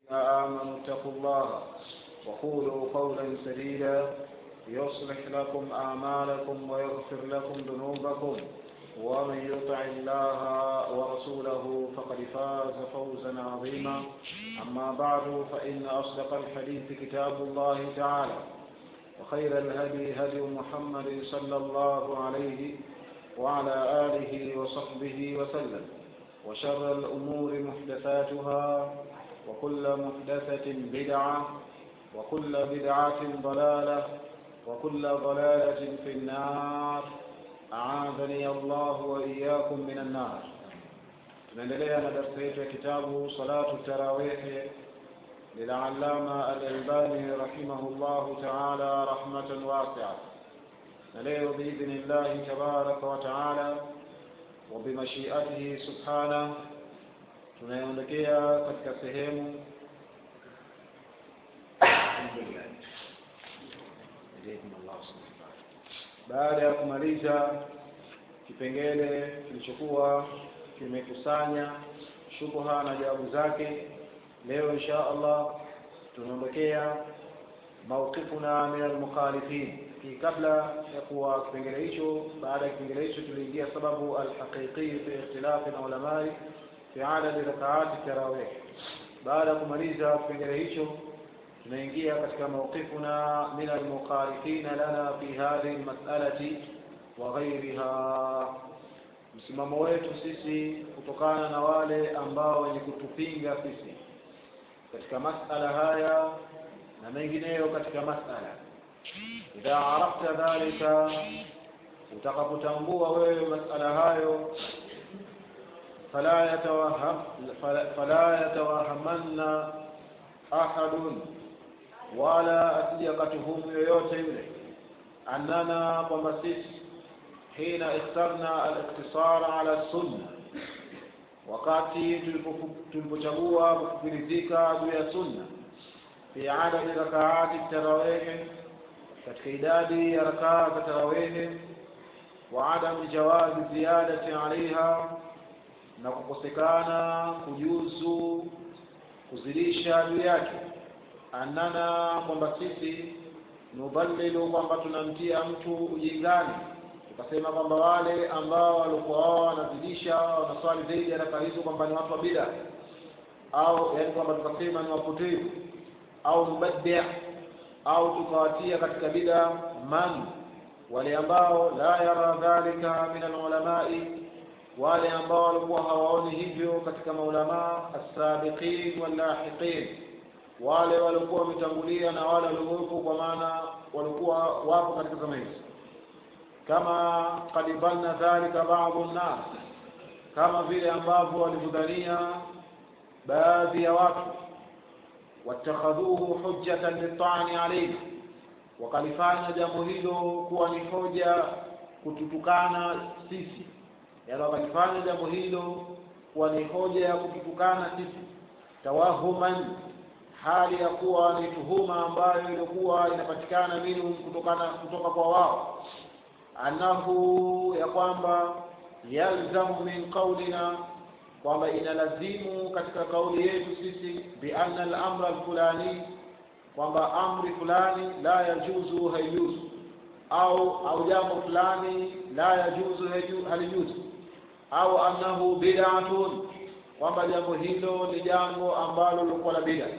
آمنوا اتقوا الله وقولوا قولا سديدا يصلح لكم أعمالكم ويغفر لكم ذنوبكم ومن يطع الله ورسوله فقد فاز فوزا عظيما. أما بعد فإن أصدق الحديث كتاب الله تعالى وخير الهدي هدي محمد صلى الله عليه وعلى آله وصحبه وسلم وشر الأمور محدثاتها وكل محدثة بدعة وكل بدعة ضلالة وكل ضلالة في النار. أعاذني الله وإياكم من النار. نندلع درس كتاب صلاة التراويح للعلامة الألباني رحمه الله تعالى رحمة واسعة. نليه بإذن الله تبارك وتعالى وبمشيئته سبحانه tunayoondokea katika sehemu baada ya kumaliza kipengele kilichokuwa kimekusanya shubha na jawabu zake. Leo insha Allah tunaondokea mawqifuna min al-mukhalifin. Kabla ya kuwa kipengele hicho, baada ya kipengele hicho tuliingia sababu al-haqiqi fi ikhtilaf al-ulama fi adad rak'at at-tarawih. Baada kumaliza kipengele hicho tunaingia katika mawqifuna min al-mukhalifin lana fi hadhihi al-mas'alati wa ghayriha, msimamo wetu sisi kutokana na wale ambao wenye kutupinga sisi katika masala haya na mengineyo katika masala. Idha arafta dhalika, utakapotambua wewe masala hayo, fala yatawahamanna ahadun, wala asiyakatuhumu yoyote yule, annana kwamba sisi hina ikhtarna al-ikhtisara ala sunna, wakati tulipochagua kufikirizika juu ya sunna, fi adadi rakaati tarawih, katika idadi ya rakaa za tarawih, wa adam jawazi ziyadati alaiha, na kukosekana kujuzu kuzidisha juu yake, annana kwamba sisi nudhallilu, kwamba tunamtia mtu ujingani, tukasema kwamba wale ambao walikuwa wanazidisha wanaswali zaidi ya rakaa hizo kwamba ni watu wa bid'a, au yani kwamba tukasema ni wapotevu au mubaddi', au tukawatia katika bid'a man, wale ambao la yara dhalika min al-ulamai, wale ambao walikuwa hawaoni hivyo katika maulama as-sabiqin wal-lahiqin, wale walikuwa wametangulia na wale waliokuwa, kwa maana walikuwa wapo katika zama hizo. Kama qad banna dhalika ba'dhu an-nas, kama vile ambavyo walidhania baadhi ya watu, watakhadhuhu hujjatan lit'ani alayhi, wakalifanya jambo hilo kuwa ni hoja kututukana sisi, yani wakalifanya jambo hilo kuwa ni hoja ya kututukana sisi, tawahuman, hali ya kuwa ni tuhuma ambayo ilikuwa inapatikana minhum, kutoka kwa wao, annahu, ya kwamba yalzamu min qawlina, kwamba inalazimu katika kauli yetu sisi, bi anna al-amra al-fulani, kwamba amri fulani la yajuzu hayjuzu, au jambo fulani la yajuzu halijuzu, au annahu bid'atun, kwamba jambo hilo ni jambo ambalo lilikuwa la bid'a.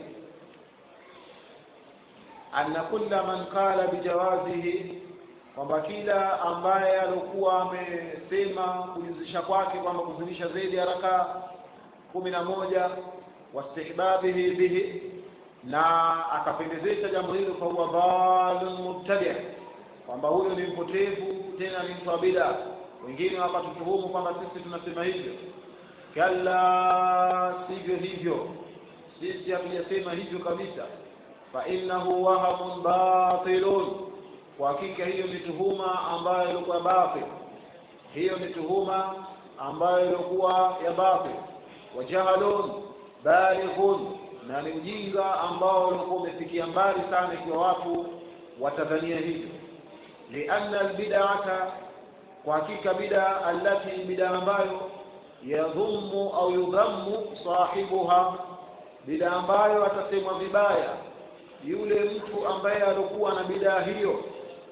Anna kulla man qala bijawazihi, kwamba kila ambaye alikuwa amesema kujuzisha kwake kwamba kuzidisha zaidi ya rakaa 11, wastihbabihi bihi, na akapendezesha jambo hilo, kwa huwa dhalun mubtadi', kwamba huyo ni mpotevu, tena ni mtu wa bid'a. Wengine wakatutuhumu kwamba sisi tunasema hivyo. Kalla, sivyo hivyo, sisi hatujasema hivyo kabisa. Fa innahu wahamun batilun, kwa hakika hiyo ni tuhuma ambayo ilikuwa batil, hiyo ni tuhuma ambayo ilikuwa ya batil. Wajahalun balighun, na ni ujinga ambao ulikuwa umefikia mbali sana ikiwa watu watadhania hivyo. Lianna albid'ata, kwa hakika bid'a, allati bid'a ambayo yadhummu au yudhammu sahibuha, bid'a ambayo atasemwa vibaya yule mtu ambaye alikuwa na bid'a hiyo,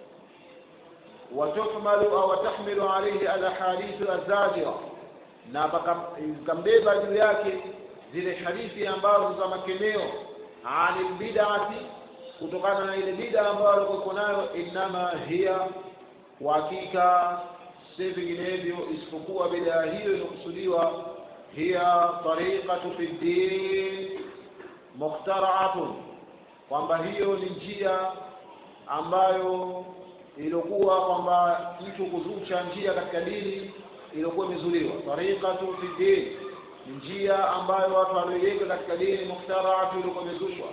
watahmalu au tahmilu alayhi alahadith azajira, na kambeba juu yake zile hadithi ambazo za makemeo ani bid'ati, kutokana na ile bid'a ambayo alikuwa nayo. Inama hiya, hakika si vinginevyo isipokuwa bid'a hiyo inokusudiwa, hiya tariqatu fi din mukhtara'atun, kwamba hiyo ni njia ambayo ilikuwa kwamba mtu kuzusha njia katika dini ilikuwa imezuliwa. Tariqatu fi din, njia ambayo watu walioiweka katika dini, mukhtara'atu, ilikuwa imezushwa.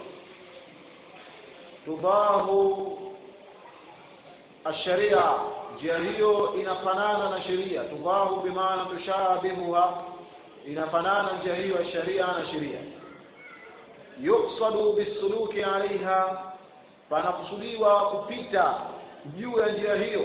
Tubahu ash-sharia, njia hiyo inafanana na sheria. Tubahu bimaana tushabihuha, inafanana njia hiyo ya sharia na sheria. Yuqsadu bisuluki alaiha, panakusudiwa kupita juu ya njia hiyo.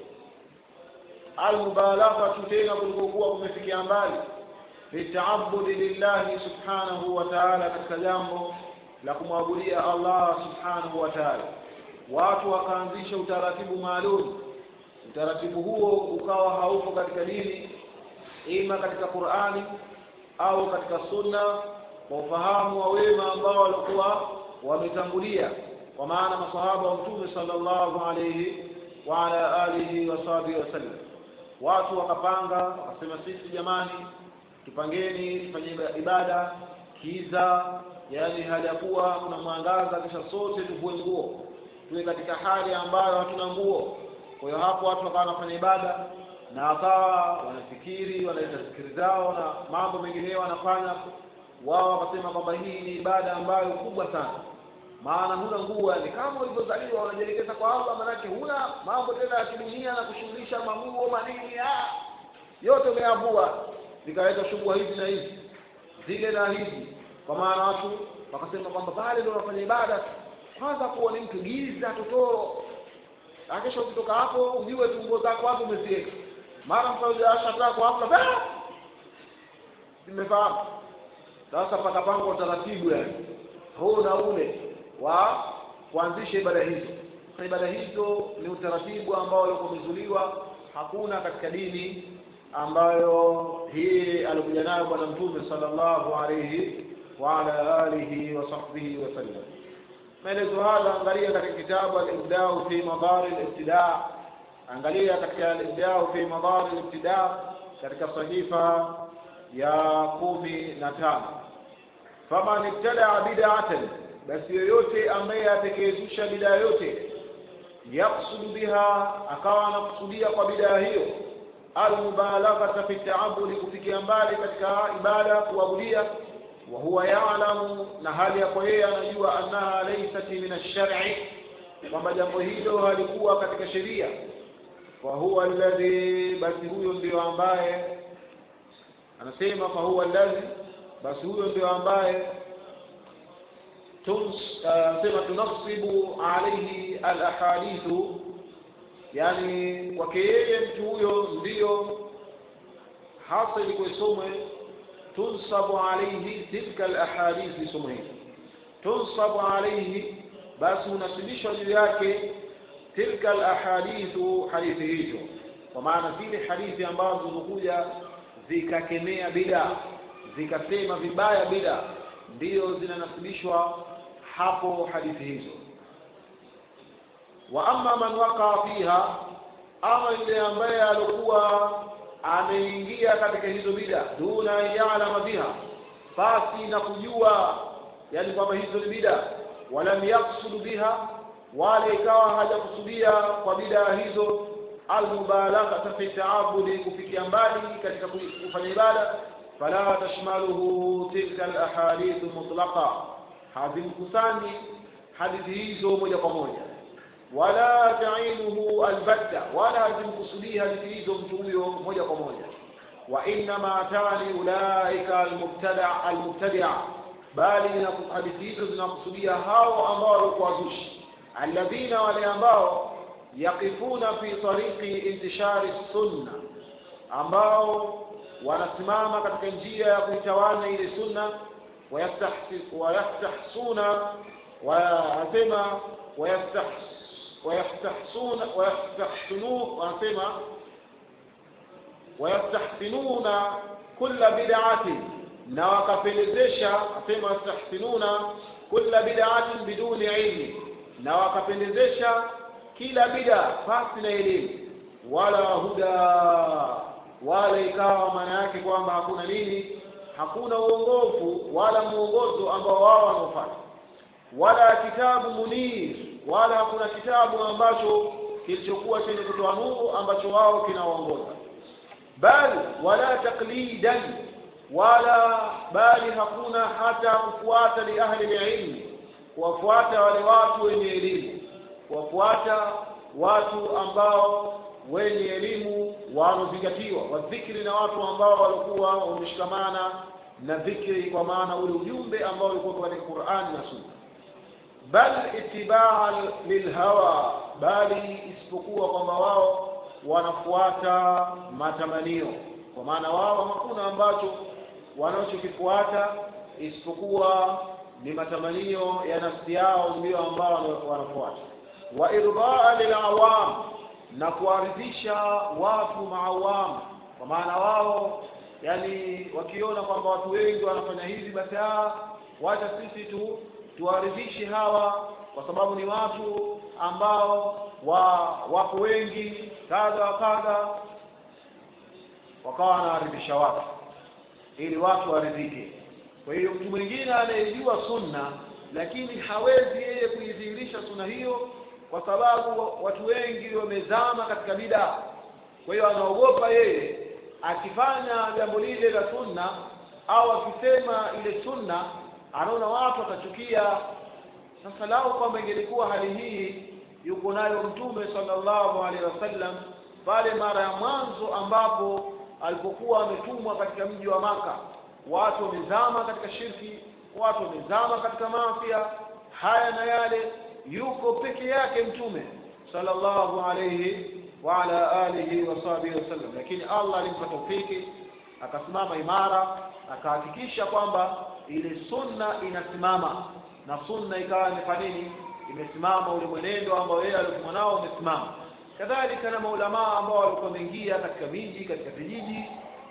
Almubalagha, tena kulikokuwa kumefikia mbali, litaabudi lillahi subhanahu wa ta'ala, katika jambo la kumwabudia Allah subhanahu wa ta'ala. Watu wakaanzisha utaratibu maalum. Utaratibu huo ukawa haupo katika dini, ima katika Qur'ani au katika Sunna, kwa ufahamu wa wema ambao walikuwa wametangulia, kwa maana masahaba wa Mtume sallallahu alayhi wa ala alihi wa sahbihi wasallam. Watu wakapanga, wakasema sisi jamani, tupangeni tufanye ibada kiza, yani hali ya kuwa kuna mwangaza, kisha sote tuvue nguo, tuwe katika hali ambayo hatuna nguo. Kwa hiyo hapo watu wakawa wanafanya ibada na wakawa wanafikiri, wanaita zikiri zao na mambo mengineyo wanafanya. Wao wakasema kwamba hii ni ibada ambayo kubwa sana, maana huna nguo, ni kama ulivyozaliwa unajielekeza kwa Allah, maana yake huna mambo tena ya kidunia na kushughulisha manguo manini, yote umeavua. Zikaleta shughuli hizi na hizi, zile na hizi, kwa maana watu wakasema kwamba bali ndio wanafanya ibada. Kwanza kuwa ni mtu giza totoro, akisha kutoka hapo ujue tumbo zako hapo umeziweka, mara mkaja ashata kwa hapo nimefahamu. Sasa pakapanga utaratibu yani huu na ule wa kuanzisha ibada hizo. Ibada hizo ni utaratibu ambao ulikuwa umezuliwa, hakuna katika dini ambayo hii alikuja nayo bwana Mtume sallallahu alayhi wa ala alihi wa sahbihi wasallam. Maelezo haya angalia katika kitabu al-Ibda' fi Madar al-Ibtida', angalia katika al-Ibda' fi Madar al-Ibtida' katika sahifa ya 15. Faman ibtada bid'atan, basi yoyote ambaye atakayezusha bid'a yote, yaksudu biha, akawa anakusudia kwa bid'a hiyo, almubalagha fi ta'abbud, kufikia mbali katika ibada kuabudia, wa huwa ya'lamu, na hali yako yeye anajua, annaha laysat min ash-shar'i, kwamba jambo hilo halikuwa katika sheria. Wa huwa alladhi, basi huyo ndio ambaye anasema, fa huwa alladhi, basi huyo ndio ambaye sema tunasibu alayhi al-ahadithu, yani kwake yeye mtu huyo ndio hasa ilikuwa isomwe tunsabu alayhi tilka al-ahadith, isomwe tunsabu alayhi, basi unasibishwa juu yake tilka al-ahadithu, hadithi hizo, kwa maana zile hadithi ambazo zilikuja zikakemea bid'a, zikasema vibaya bid'a, ndio zinanasibishwa hapo hadithi hizo. Wa amma man waqa fiha, ama yule ambaye alikuwa ameingia katika hizo bid'a, duna ya'lama biha, basi na kujua yani kwamba hizo ni bid'a, wala yaqsudu biha, wala ikawa hajakusudia kwa bid'a hizo, almubalagha fi ta'abbudi, kufikia mbali katika kufanya ibada, fala tashmaluhu tilka alahadith mutlaqa, hazimkusanyi hadithi hizo moja kwa moja, wala ta'inuhu albatta, wala hazimkusudi hadithi hizo mtu huyo moja kwa moja. Wa inna ma tani ulaika almubtadi'a, bali na hadithi hizo zinakusudia hao ambao walikuwa wazushi, alladhina, wale ambao yaqifuna fi tariqi intishari sunna, ambao wanasimama katika njia ya kuitawanya ile sunna, ويستحسون ويستحسنون كل بدعة na wakapendezesha asema yastahsinuna kulla bid'atin biduni ilmi na wakapendezesha kila bid'a pasi na elimu wala huda wala ikawa maana yake kwamba hakuna nini hakuna uongofu wala muongozo ambao wao wanafuata wala kitabu munir wala hakuna kitabu ambacho kilichokuwa chenye kutoa nuru ambacho wao kinawaongoza bali wala taqlidan wala bali hakuna hata kufuata li ahli ilmi kuwafuata wale watu wenye elimu kuwafuata watu ambao wenye elimu wanozingatiwa wadhikri na watu ambao walikuwa wameshikamana na dhikri kwa maana ule ujumbe ambao ulikuwa katika Qur'an na Sunna bal itibaa lilhawa bali isipokuwa kwamba wao wanafuata matamanio kwa maana wao hakuna ambacho wanachokifuata isipokuwa ni matamanio ya nafsi yao ndio ambao wanafuata wa irdaa lilawam na kuwaridhisha watu maawam kwa maana wao yani wakiona kwamba watu wengi wanafanya hivi basi wacha sisi tuwaridhishe hawa kwa sababu ni watu ambao wako wengi kadha kadha wakawa wanawaridhisha watu ili watu waridhike kwa hiyo mtu mwingine anayejua sunna lakini hawezi yeye kuidhihirisha sunna hiyo kwa sababu watu wengi wamezama katika bid'a kwa hiyo anaogopa yeye akifanya jambo lile la sunna au akisema ile sunna anaona watu watachukia sasa lao kwamba ingelikuwa hali hii yuko nayo mtume sallallahu alaihi wasallam pale mara ya mwanzo ambapo alipokuwa ametumwa katika mji wa Maka watu wamezama katika shirki watu wamezama katika maafia haya na yale yuko peke yake mtume sallallahu alayhi wa ala alihi wa sahbihi wasallam lakini Allah alimpa tawfiki akasimama imara akahakikisha kwamba ile sunna inasimama na sunna ikawa imefanya nini imesimama ule mwenendo ambao yeye alikuwa nao umesimama kadhalika na maulama ambao walikuwa wameingia katika miji katika vijiji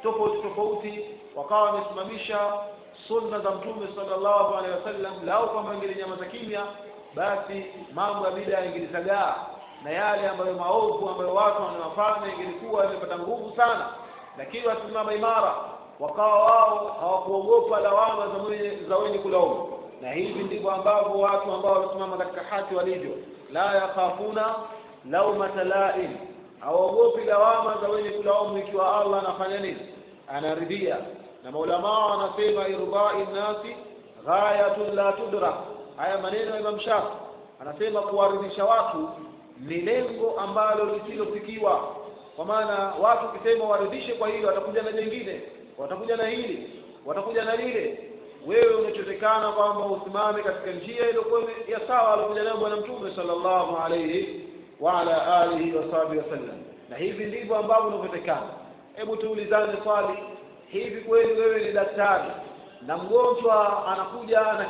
tofauti wakawa wamesimamisha sunna za mtume sallallahu alaihi wasallam lao kama ingelinyamaza kimya basi mambo ya bid'a yangelizagaa na yale ambayo maovu ambayo watu wanayofanya ingelikuwa imepata nguvu sana lakini wasimama imara wakawa wao hawakuogopa lawama za wenye kulaumu na hivi ndivyo ambavyo watu ambao wamesimama katika haki walivyo la yakhafuna laumata la'im hawaogopi lawama za wenye kulaumu ikiwa Allah anafanya nini anaridhia na maulama wanasema irba'i nasi ghayatun la tudrak haya maneno ya Imam Shafi anasema kuwaridhisha watu ni lengo ambalo lisilofikiwa kwa maana watu kisema waridhishe kwa hilo watakuja na jingine watakuja na hili watakuja na lile wewe unachotekana kwamba usimame katika njia ile ya sawa aliyokuja nayo bwana mtume sallallahu alayhi wa ala alihi wa sahbihi wasallam na hivi ndivyo ambavyo unavyotekana hebu tuulizane swali hivi kweli wewe ni daktari na mgonjwa anakuja na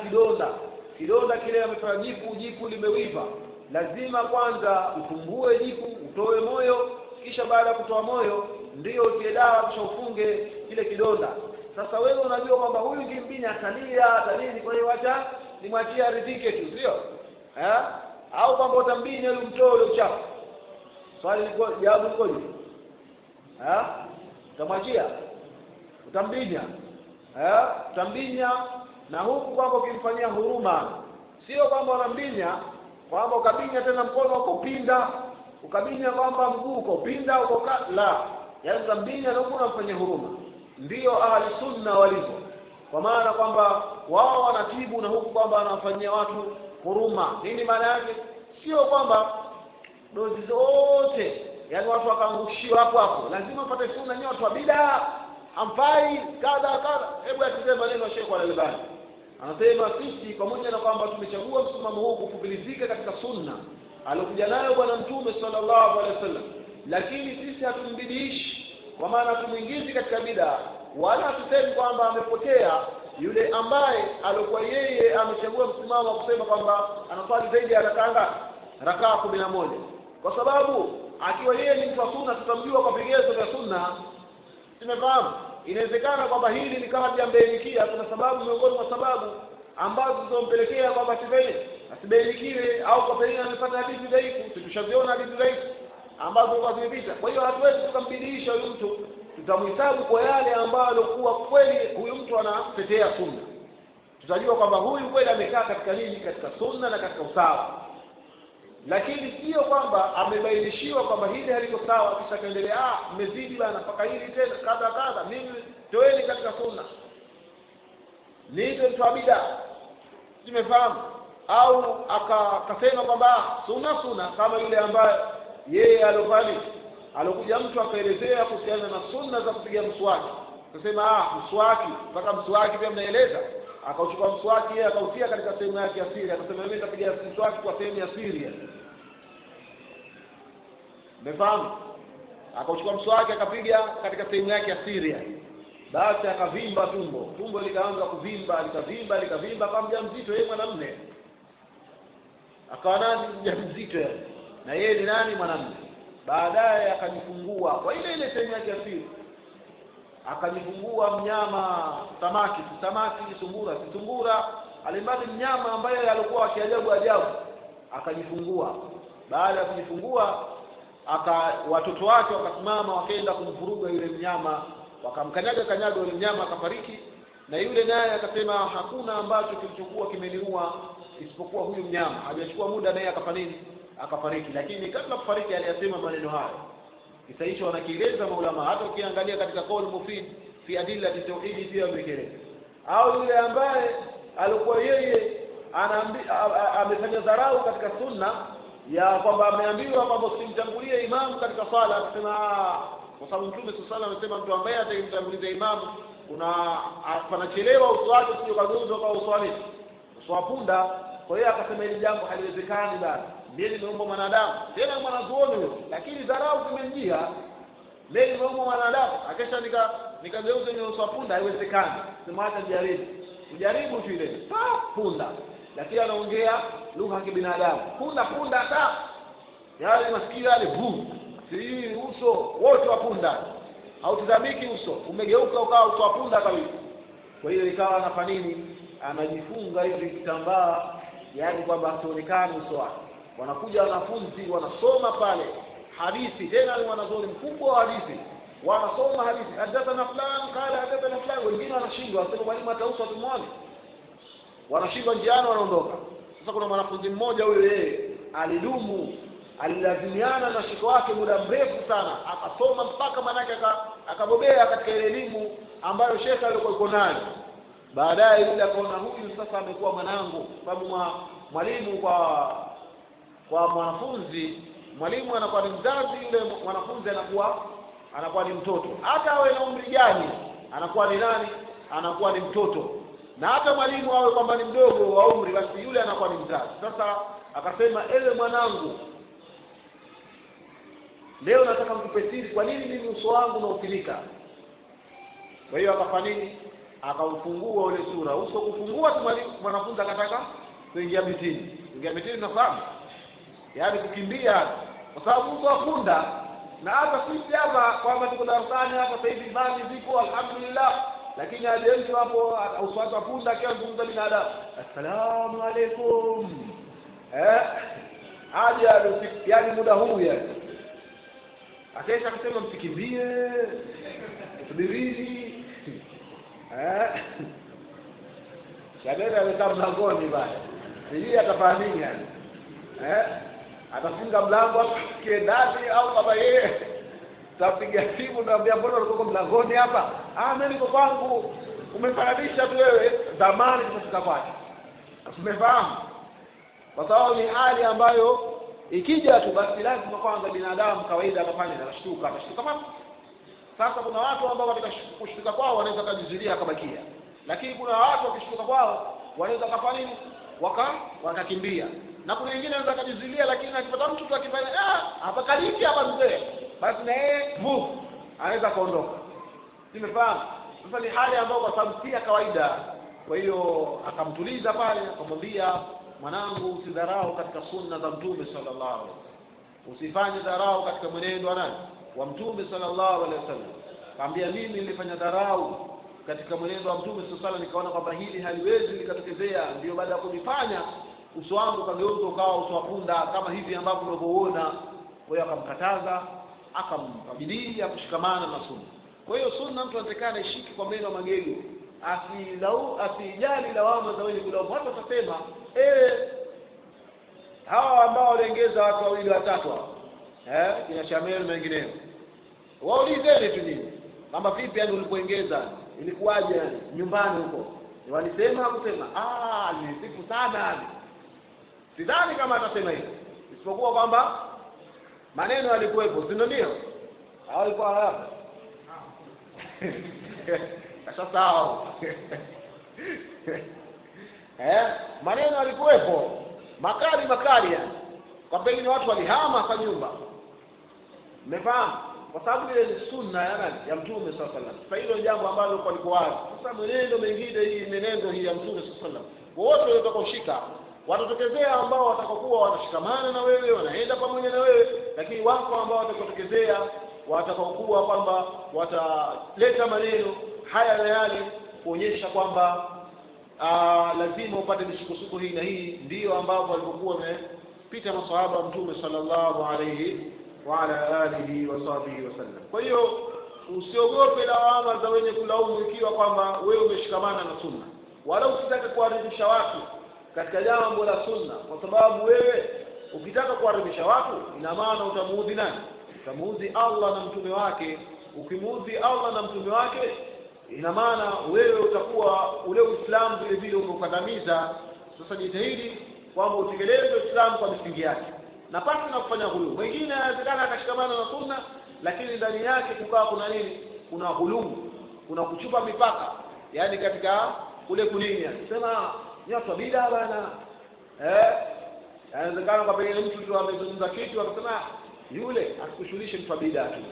kidonda kile amefanya jipu limewiva lazima kwanza utumbue jipu utoe moyo kisha baada ya kutoa moyo ndio utie dawa kisha ufunge kile kidonda sasa wewe unajua kwamba huyu kimbinya atalia atalini kwa hiyo acha nimwachie aridhike tu sio au kwamba utambinya ile mtoe ule uchafu swali liko jawabu liko hivi utamwachia utambinya utambinya na huku kwamba ukimfanyia huruma sio kwamba unambinya kwamba ukabinya tena mkono uko pinda ukabinya kwamba mguu uko pinda uko la yaani utambinya na huku unamfanyia huruma ndio ahli sunna walivyo kwa maana kwamba wao wanatibu na huku kwamba wanafanyia watu huruma nini maana yake sio kwamba dozi zote yani watu wakaangushiwa hapo lazima upate sunna nyoto bid'a amfai kadha hebu atuze maneno ya Sheikh Al-Albani anasema sisi pamoja na kwamba tumechagua msimamo huu kupilizika katika sunna alokuja nayo bwana mtume sallallahu alaihi wasallam lakini sisi hatumbidiishi kwa maana tumuingizi katika bid'a wala hatusemi kwamba amepotea yule ambaye alikuwa yeye amechagua msimamo wa kusema kwamba anaswali zaidi ya rakaa 11, kwa sababu akiwa yeye ni mtu wa sunna tutamjua kwa vigezo vya sunna. Tumefahamu inawezekana kwamba hili ni kama jambainikia, kuna sababu miongoni mwa sababu ambazo zinazompelekea kwamba asibainikiwe, au kwa pengine amepata hadithi dhaifu. Tulishaziona hadithi dhaifu ambazo kwa zimepita. Kwa hiyo hatuwezi tukambidiisha huyu mtu, tutamhesabu kwa yale ambayo alikuwa kweli huyu mtu anatetea sunna. Tutajua kwamba huyu kweli amekaa katika nini, katika sunna na katika usawa. Lakini sio kwamba amebainishiwa kwamba hili haliko sawa kisha kaendelea mmezidi bana mpaka hili tena kadha mimi toeni katika sunna. Ndio mtabida. Tumefahamu au akasema kwamba sunna kama yule ambaye yeye alokuja mtu akaelezea kuhusiana na sunna za kupiga mswaki. Akasema mswaki mpaka mswaki pia mnaeleza. Akauchukua mswaki yeye akautia katika sehemu yake ya siri. Akasema mimi nitapiga mswaki kwa sehemu ya siri. Umefahamu? Akauchukua mswaki akapiga katika sehemu yake ya siri. Basi akavimba tumbo likaanza kuvimba, likavimba kama mjamzito yeye mwanamume. Akawa nani mjamzito yeye? Na yeye ni nani mwanamume? Baadaye akajifungua kwa ile sehemu yake ya siri. Akajifungua mnyama samaki, sungura, alimradi mnyama ambaye alikuwa akiajabu akajifungua. Baada ya kujifungua watoto wake wakasimama wakaenda kumvuruga yule mnyama, wakamkanyaga yule mnyama akafariki. Na yule naye akasema hakuna ambacho kilichokuwa kimeniua isipokuwa huyu mnyama. Hajachukua muda naye akafariki. Lakini kabla kufariki aliyasema maneno hayo. Kisa hicho wanakieleza maulama, hata ukiangalia katika qaul mufid fi adilla tauhid pia wamekieleza. Au yule ambaye alikuwa yeye amefanya dharau katika sunna ya kwamba ameambiwa kwamba usimtangulie imamu katika swala, akasema kwa sababu Mtume sallallahu alayhi wasallam amesema mtu ambaye atamtanguliza imamu panachelewa uso wake sio kageuzo kwa uso wa punda. Kwa hiyo akasema hili jambo haliwezekani bali ndiye nimeumba mwanadamu, tena mwanazuoni huyo, lakini dharau zimemjia. Ndiye nimeumba mwanadamu akesha nikageuza ni uso wa punda, haiwezekani. Sema hata ujaribu tu ile punda, lakini anaongea lugha ya kibinadamu. Punda hata yale masikio yale si uso wote wa punda, hautazamiki uso, umegeuka ukawa uso wa punda kabisa. Kwa hiyo ikawa anafanya nini, anajifunga hivi kitambaa, yaani kwamba asionekane uso wake. Wanakuja wanafunzi wanasoma pale hadithi, tena ni wanazuoni mkubwa wa hadithi, wanasoma hadithi, hadathana fulani qala hadathana fulani. Wengine wanashindwa, wanasema mwalimu atausa tumwone, wanashindwa njiani wanaondoka. Sasa kuna mwanafunzi mmoja huyo, yeye alilazimiana na shiko wake muda mrefu sana, akasoma mpaka manake akabobea katika ile elimu ambayo shekha alikuwa yuko nayo. Baadaye yule akaona huyu sasa amekuwa mwanangu, sababu mwalimu kwa mwanafunzi, mwalimu anakuwa ni mzazi, yule mwanafunzi anakuwa ni mtoto. Hata awe na umri gani anakuwa ni nani? Anakuwa ni mtoto. Na hata mwalimu awe kwamba ni mdogo wa umri, basi yule anakuwa ni mzazi. Sasa akasema, ewe mwanangu, leo nataka mkupe siri, kwa nini mimi uso wangu unaufilika? Kwa hiyo akafanya nini? Akaufungua ule sura. Uso kufungua tu mwanafunzi akataka kuingia mitini. Kuingia mitini unafahamu? Yaani kukimbia, kwa sababu uso afunda. Na hata sisi hapa kwamba tuko darasani hapa sasa hivi imani zipo alhamdulillah, lakini aje mtu hapo uso wake afunda akianza binadamu, assalamu alaykum. Aje yaani muda huu yani. Akesha kusema msikimbie, subirini. Shabela amekaa mlangoni baya. Sijui atafanya nini yani. Atafunga mlango hapo kiendani au baba yeye tapiga simu naambia mbona uko mlangoni hapa? Mimi niko kwangu. Umefananisha tu wewe zamani tumefika kwake. Umefahamu? Kwa sababu ni hali ambayo ikija tu basi lazima kwanza binadamu kawaida anafanya anashtuka kama. Sasa kuna watu ambao katika kushtuka kwao wanaweza kujizuia akabakia. Lakini kuna watu wakishtuka kwao wanaweza kufanya nini? Wakakimbia. Na kuna wengine wanaweza kujizuia, lakini akipata mtu tu akifanya hapa kaliki hapa mzee, basi na yeye anaweza kuondoka. Simefahamu? Sasa ni hali ambayo kwa sababu si kawaida Kwa hiyo akamtuliza pale, akamwambia, mwanangu, usidharau katika sunna za Mtume sallallahu alaihi wasallam, usifanye dharau katika mwenendo wa nani, wa Mtume sallallahu alaihi wasallam. Kaambia, mimi nilifanya dharau katika mwenendo wa Mtume sallallahu alaihi wasallam, nikaona kwamba hili haliwezi likatokezea, ndio baada ya kulifanya uso wangu kageuka ukawa uso wa punda kama hivi ambavyo unavyoona. Kwa hiyo akamkataza, akamkabidii kushikamana na sunna. Kwa hiyo sunna mtu anatakana ishiki kwa meno magego, asijali lawama za wenye kulaumu. Watu watasema hawa ambao waliongeza watu wawili watatu kina Shamel na wengineo, waulizeni tu nini kama vipi, yani ulipoongeza ilikuwaje nyumbani huko, walisema hakusema? Nilisifu sana. Sidhani kama atasema hivyo, isipokuwa kwamba maneno yalikuwepo, si ndio? Alikuwa hapa sasa maneno yalikuwepo makali yani, kwa pengine watu walihama kwa nyumba, umefahamu, kwa sababu ile ni sunna ya Mtume sallallahu alaihi wasallam. Sasa hilo jambo ambalo kwa liko wazi. Sasa mwenendo mengine hii menendo hii ya Mtume sallallahu alaihi wasallam, wote watakaoshika watatokezea ambao watakokuwa wanashikamana na wewe, wanaenda pamoja na wewe, lakini wako ambao watatokezea watakaokuwa kwamba wataleta maneno haya na yale kuonyesha kwamba lazima upate misukosuko hii na hii. Ndio ambao walikuwa wamepita maswahaba wa Mtume sallallahu alayhi wa ala alihi wa sahbihi wasallam. Kwa hiyo usiogope lawama za wenye kulaumu ikiwa kwamba wewe umeshikamana na sunna, wala usitake kuwaridhisha watu katika jambo la sunna, kwa sababu wewe ukitaka kuwaridhisha watu ina maana utamuudhi nani? Utamuudhi Allah na mtume wake. Ukimuudhi Allah na mtume wake, ina maana wewe utakuwa ule Uislamu vile vile umekandamiza. Sasa jitahidi kwamba utekeleze Uislamu kwa misingi yake, na pasi na kufanya ghulumu. Wengine inawezekana akashikamana na sunna, lakini ndani yake kukaa kuna nini? Kuna ghulumu, kuna kuchupa mipaka, yani katika kule kunini, sema nyoto bid'a bana. Inawezekana kwa pengine mtu tu amezungumza kitu akasema yule asikushughulishe mtu wa bid'a tu.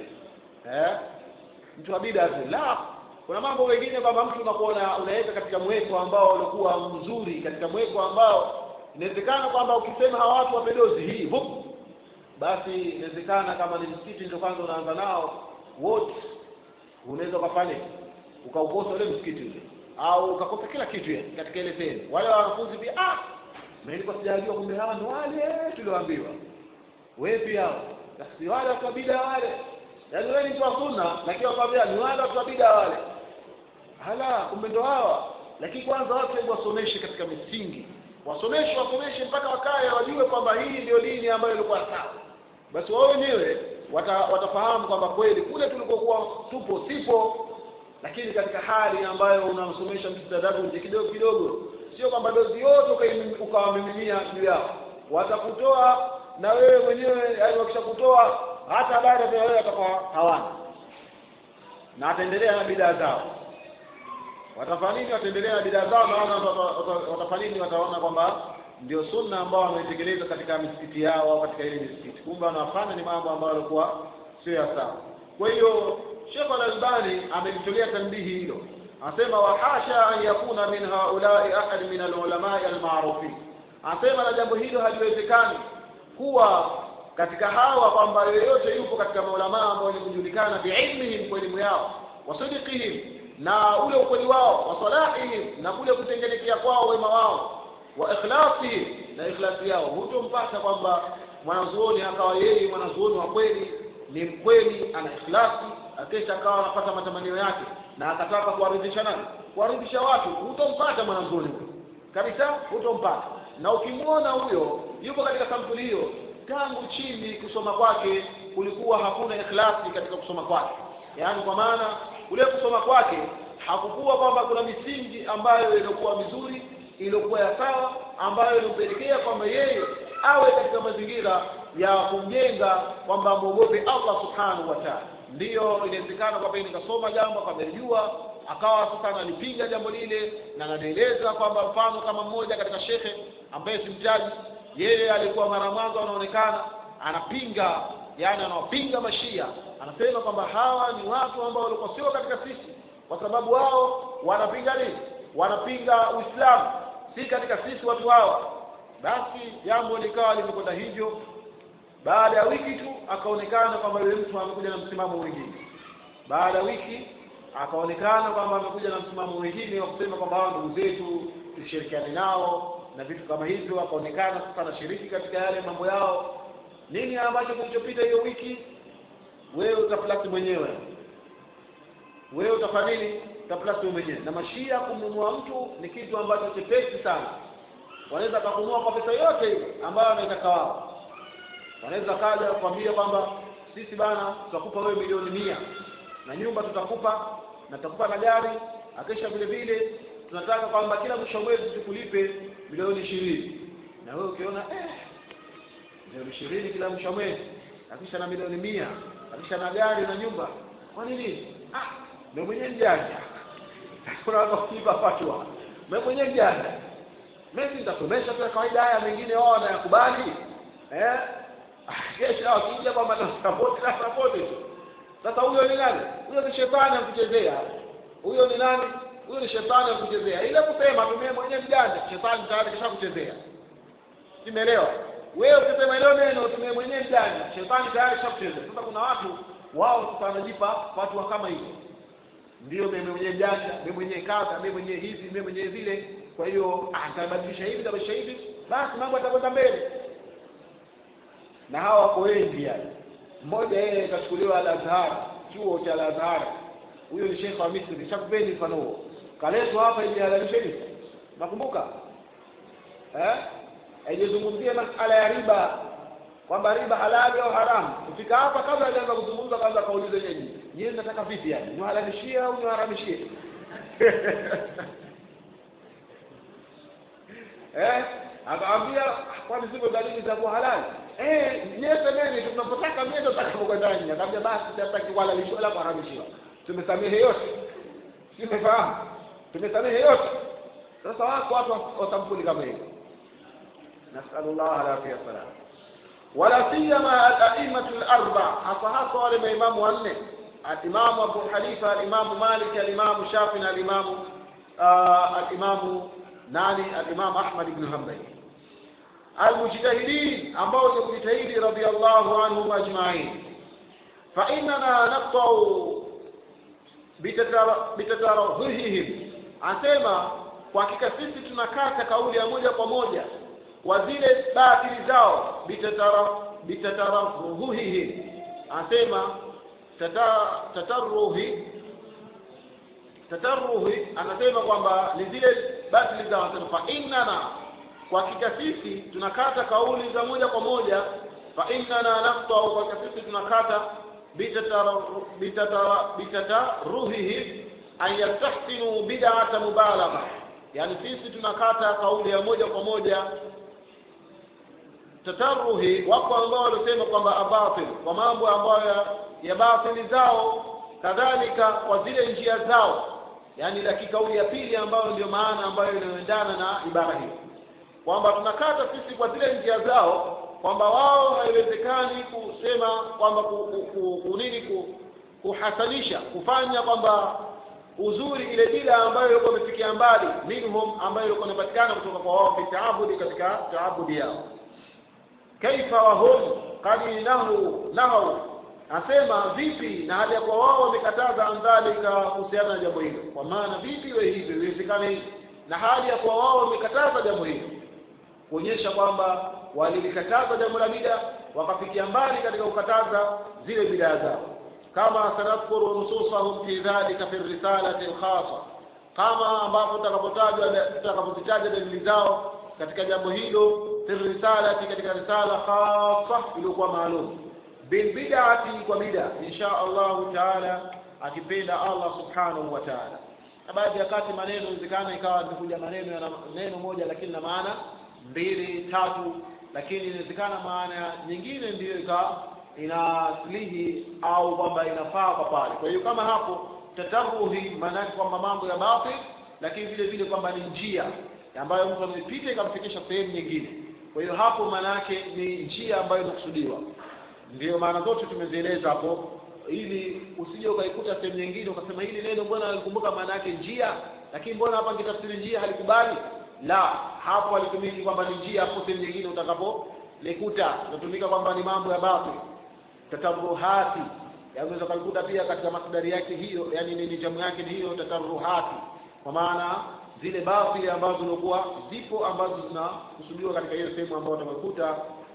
Mtu wa bid'a tu. La, kuna mambo mengine baba mtu unakuona unaweka katika mweko ambao ulikuwa mzuri, katika mweko ambao inawezekana kwamba ukisema hawa watu wapedozi hii basi inawezekana kama ni msikiti ndio kwanza unaanza nao wote, unaweza kufanya ukaukosa ule msikiti ule, au ukakosa kila kitu katika ile sehemu. Wale wanafunzi pia mimi nilikuwa sijajua kumbe hawa ndio wale tulioambiwa. Wewe pia basi wale watu bid'a wale, yaani wewe ni kwa sunna lakini wakwambia ni wale watu bid'a wale, kumbe ndio hawa. Lakini kwanza watu wasomeshe katika misingi, wasomeshe mpaka wakae wajue kwamba hii ndio dini ambayo ilikuwa sawa. Basi wao wenyewe watafahamu kwamba kweli kule tulikokuwa tupo sipo, lakini katika hali ambayo unamsomesha mtu tadaruji kidogo kidogo, sio kwamba dozi yote ukawamiminia juu yao. Watakutoa na wewe mwenyewe, yaani wakishakutoa hata baada ya wewe atakuwa hawana, na ataendelea na bid'a zao. Watafanya nini? Wataendelea na bid'a zao, na watafanya nini? Wataona kwamba ndio sunna ambao wametekeleza katika misikiti yao au katika ile misikiti, kumbe wanafanya ni mambo ambayo yalikuwa sio ya sawa. Kwa hiyo Sheikh Al-Albani amelitolea tanbihi hilo, anasema wa hasha an yakuna min haula'i ahad min al-ulama al-ma'rufin. Anasema na jambo hilo haliwezekani kuwa katika hawa kwamba yeyote yupo katika maulama ambao wanajulikana biilmihim, kwa elimu yao, wasadiqihim, na ule ukweli wao, wasalahihim, na kule kutengenekea kwao wema wao, wa ikhlasihim, na ikhlasi yao. Hutompata kwamba mwanazuoni akawa yeye mwanazuoni wa kweli, ni mkweli, ana ikhlasi, akesha akawa anapata matamanio yake na akataka kuwaridhisha nani? Kuwaridhisha watu. Hutompata mwanazuoni kabisa, hutompata. Na ukimwona huyo yuko katika sampuli hiyo, tangu chini kusoma kwake kulikuwa hakuna ikhlasi katika kusoma kwake, yaani kwa maana ule kusoma kwake hakukuwa kwamba kuna misingi ambayo ilikuwa mizuri, ilikuwa ya sawa, ambayo ilimpelekea kwamba yeye awe katika mazingira ya kumjenga kwamba muogope Allah subhanahu wa ta'ala. Ndiyo inawezekana kwamba nikasoma jambo kama nilijua, akawa sasa analipiga jambo lile na anaeleza kwamba mfano kama mmoja katika shekhe ambaye simtaji, yeye alikuwa mara mwanzo anaonekana anapinga, yani anawapinga Mashia, anasema kwamba hawa ni watu ambao walikuwa sio katika sisi, kwa sababu wao wanapinga nini? wanapinga Uislamu, si katika sisi watu hawa. Basi jambo likawa limekwenda hivyo. Baada ya wiki tu akaonekana kwamba yule mtu amekuja na msimamo mwingine. Baada ya wiki akaonekana kwamba amekuja na msimamo mwingine wa kusema kwamba hao ndugu zetu tushirikiane nao na vitu kama hivyo. Akaonekana sasa anashiriki katika yale mambo yao. Nini ambacho kilichopita hiyo wiki? Wewe utaplasi mwenyewe. Wewe utafanya nini? Utaplasi mwenyewe. Na Mashia kumnunua mtu ni kitu ambacho chepesi sana. Wanaweza kununua kwa pesa yote ile ambayo anataka wao. Wanaweza kaja kuambia kwamba sisi bana tutakupa wewe milioni 100 na nyumba tutakupa na tutakupa na gari, akisha vile vile tunataka kwamba kila mwisho wa mwezi tukulipe milioni 20. Na wewe ukiona milioni 20 kila mwisho wa mwezi, akisha na milioni 100, akisha na gari na nyumba, kwa nini? Mimi mwenyewe mjanja. Kuna wakipa fatwa. Mimi mwenyewe mjanja. Mimi nitasomesha kwa kawaida, haya mengine wao wanayakubali. Kesho akija kwamba na support tu. Sasa huyo ni nani? Huyo ni shetani akuchezea. Huyo ni nani? Huyo ni shetani akuchezea. Ile kusema tumie mwenyewe mjanja, shetani tayari kishakuchezea. Simeelewa? Wewe ukisema ile neno tumie mwenyewe mjanja, shetani tayari kishakuchezea. Sasa kuna watu wao wanajipa watu kama hivyo. Ndio mimi mwenyewe mjanja, mimi mwenyewe kaza, mimi mwenyewe hivi, mimi mwenyewe vile. Kwa hiyo atabadilisha hivi, atabadilisha hivi, basi mambo yatakwenda mbele. Na hawa wako wengi yani. Mmoja yeye kachukuliwa Al-Azhar, chuo cha Al-Azhar. Huyo ni Sheikh wa Misri, shakubeni mfano huo. Kaletwa hapa ili halalishe. Nakumbuka? Alijizungumzia masuala ya riba, kwamba riba halali au haramu. Kufika hapa kabla hajaanza kuzungumza kwanza kauliza nyinyi nataka vipi yani? Ni halalishie au ni haramishie? Akaambia kwani sivyo dalili za kuwa halali? Nyesemeni tunapotaka mimi ndo tutakapokwenda ndani. Akaambia basi sitaki wala lisho wala kuharamishiwa. Tumesamehe yote. Simefahamu. Tumesamehe yote. Sasa watu watampuli kama hiyo. Nasallallahu alaihi wasallam. Wala siyama al-a'immatu al-arba', hasa wale maimamu wanne, al-Imam Abu Hanifa, al-Imam Malik, al-Imam Shafi'i, al-Imam al-Imam Ahmad ibn Hanbal. Al-mujtahidin ambao ni mujtahidi radiyallahu anhum ajma'in. Fa inna naqta'u bitatarahuhihim, asema kwa hakika sisi tunakata kauli ya moja kwa moja wa zile batili zao. Bitatarahuhihim, asema tataruhi, anasema kwamba ni zile batili zao. Anasema fa inna, kwa hakika sisi tunakata kauli za moja kwa moja. Fa inna naqta'u, kwa hakika sisi tunakata bitataruhihim an yastahsinu bid'ata mubalagha, yani sisi tunakata kauli ya moja kwa moja. Tataruhi wako ambao walisema kwamba abatil, kwa mambo ambayo ya batili zao, kadhalika kwa zile njia zao, yani dakika kauli ya pili ambayo ndio maana ambayo inaendana na ibara hiyo, kwamba tunakata sisi kwa zile njia zao, kwamba wao haiwezekani kusema kwamba kuhasanisha, kufanya kwamba uzuri ile bila ambayo ilikuwa imefikia mbali minhum, ambayo ilikuwa inapatikana kutoka kwa wao fitaabudi, katika taabudi yao. Kaifa wa hum qadinahu, asema vipi na hali ya kwa wao wamekataza andalika kuhusiana na jambo hilo. Kwa maana vipi wewe hivyo iwezekane na hali ya kwa wao wamekataza jambo hilo, kuonyesha kwamba walilikataza jambo la bid'a wakafikia mbali katika kukataza zile bid'a zao. Kama sanadhkuru nususahum fi dhalika fi risalati al-khassa, kama ambapo tutakapotaja dalili zao katika jambo hilo fi risalati, katika risala khassa iliyokuwa maalum, bil bid'ati, kwa bid'a, insha Allah taala, akipenda Allah subhanahu wa ta'ala. Baadhi ya kati maneno inawezekana ikawa imekuja maneno ya neno moja lakini na maana 2 3, lakini inawezekana maana nyingine ndiyo ikawa inaslihi au kwamba inafaa kwa pale. Kwa hiyo kama hapo tataruhi, maana kwamba mambo ya batil, lakini vile vile kwamba ni njia ambayo mtu amepita ikamfikisha sehemu nyingine. Kwa hiyo hapo maana yake ni njia ambayo inakusudiwa. Ndio maana zote tumezieleza hapo, ili usije ukaikuta sehemu nyingine ukasema hili neno bwana alikumbuka maana yake njia. lakini mbona hapa nikitafsiri njia halikubali? La, hapo alitumiki kwamba ni njia, hapo sehemu nyingine utakapo likuta inatumika kwamba ni mambo ya batil, tataruhati. Yaweza kukuta pia katika masdari yake hiyo, yani ni jamu yake ni hiyo tataruhati, kwa maana zile batil ambazo zilikuwa zipo ambazo zinakusudiwa katika hiyo sehemu ambayo utakuta.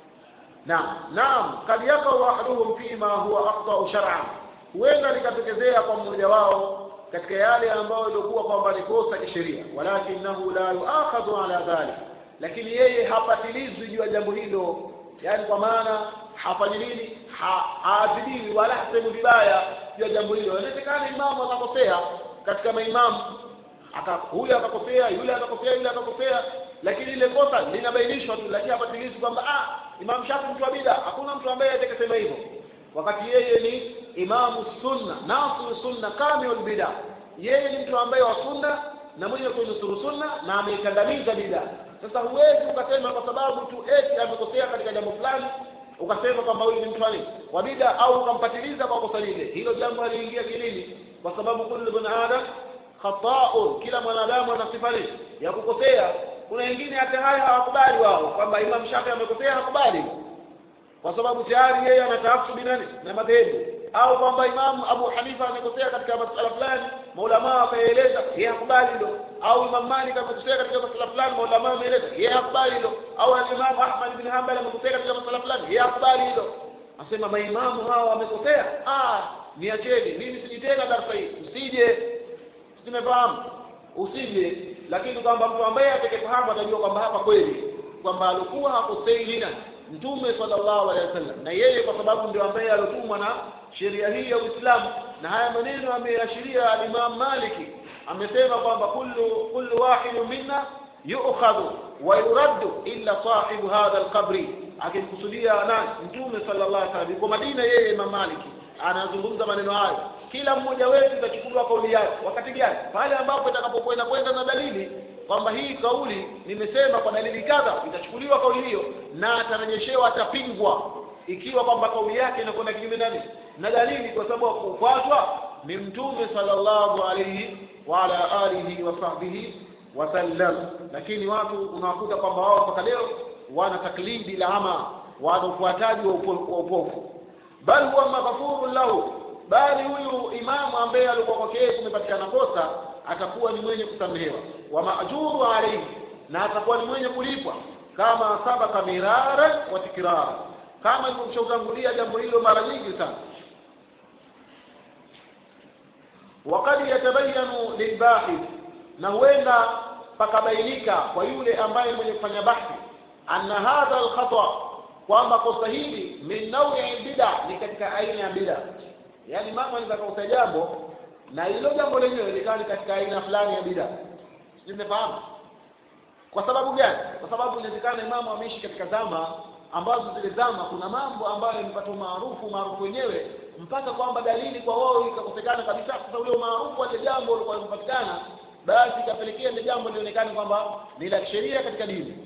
Naam, kad yakau ahaduhum fima huwa aqta shar'an, huenda likatokezea kwa mmoja wao katika yale ambayo ilikuwa kwamba ni kosa kisheria, walakinahu la yu'akhadhu ala dhalik, lakini yeye hapatilizwi juu ya jambo hilo, yani kwa maana hafanyi nini, haadhibiwi wala hasemi vibaya juu ya jambo hilo. Inawezekana imamu akakosea katika maimamu, huyu akakosea, yule akakosea, yule akakosea, lakini ile kosa linabainishwa tu, lakini hapatilizwi kwamba Imam Shafi mtu wa bid'a. Hakuna mtu ambaye atakayesema hivyo, wakati yeye ni imamu sunna, nasru sunna, kamilul bid'a. Yeye ni mtu ambaye wa sunna na mwenye kunusuru sunna na ameikandamiza bid'a. Sasa huwezi ukasema kwa sababu tu eti amekosea katika jambo fulani ukasema kwamba huyu ni mtu wa bid'a au ukampatiliza kwa kosa lile. Hilo jambo haliingia kilini, kwa sababu kullu ibn adam khata'un, kila mwanadamu ana sifa ya kukosea. Kuna wengine hata haya hawakubali wao kwamba Imam Shafi amekosea, hakubali kwa sababu tayari yeye anataafsubi na madhehebu, au kwamba Imam Abu Hanifa amekosea katika masuala fulani, maulama wakaeleza, yeye hakubali hilo, au Imam Malik amekosea katika masuala fulani, maulama wameeleza, yeye hakubali hilo, au Imam Ahmad ibn Hanbal amekosea katika masuala fulani, yeye hakubali hilo. Asema maimamu hao wamekosea, niacheni mimi siji tena darasa hii, usije, simefahamu, usije. Lakini kwamba mtu ambaye atakayefahamu atajua kwamba hapa kweli kwamba alikuwa hakosei nina Mtume sallallahu alaihi wasallam, na yeye kwa sababu ndio ambaye alitumwa na sheria hii ya Uislamu. Na haya maneno ameashiria al-Imam Maliki, amesema kwamba kullu wahidun minna yu'khadhu wa yuraddu illa sahibu hadha al-qabri, akikusudia nani? Mtume sallallahu alaihi wasallam. Kwa Madina yeye Imam Maliki anazungumza maneno hayo, kila mmoja wetu atachukuliwa kauli yake. Wakati gani? Pale ambapo itakapokwenda na dalili kwamba hii kauli nimesema kwa dalili kadha, itachukuliwa kauli hiyo na atarejeshewa, atapingwa ikiwa kwamba kauli yake inakwenda kinyume na dalili, kwa sababu kufuatwa ni Mtume sallallahu alayhi wa ala alihi wa sahbihi wasallam. Lakini watu unawakuta kwamba wao mpaka leo wana taklidi la ama, wana ufuataji wa upofu. Bal huwa maghfurun lahu, bali huyu imamu ambaye alikuwa kwake yeye kumepatikana kosa atakuwa ni mwenye kusamehewa, wa maajuru alayhi, na atakuwa ni mwenye kulipwa, kama sabaka mirara wa tikrara, kama ilivyotangulia jambo hilo mara nyingi sana. Wakati yatabayanu lilbahith, na huenda pakabainika kwa yule ambaye mwenye kufanya bahthi, anna hadha alkhata, kwamba kosa hili min nawi bid'a, ni katika aina ya bid'a. Yani mama anaweza kukosa jambo na hilo jambo lenyewe likawa katika aina fulani ya bid'a. Nimefahamu kwa sababu gani? Kwa sababu inawezekana imamu ameishi katika zama ambazo zile zama kuna mambo ambayo yamepata maarufu wenyewe mpaka kwamba dalili kwa wao ikakosekana kabisa. Sasa ule maarufu wa jambo lilikuwa limepatikana, basi ikapelekea ile jambo lionekane kwamba ni la sheria katika dini.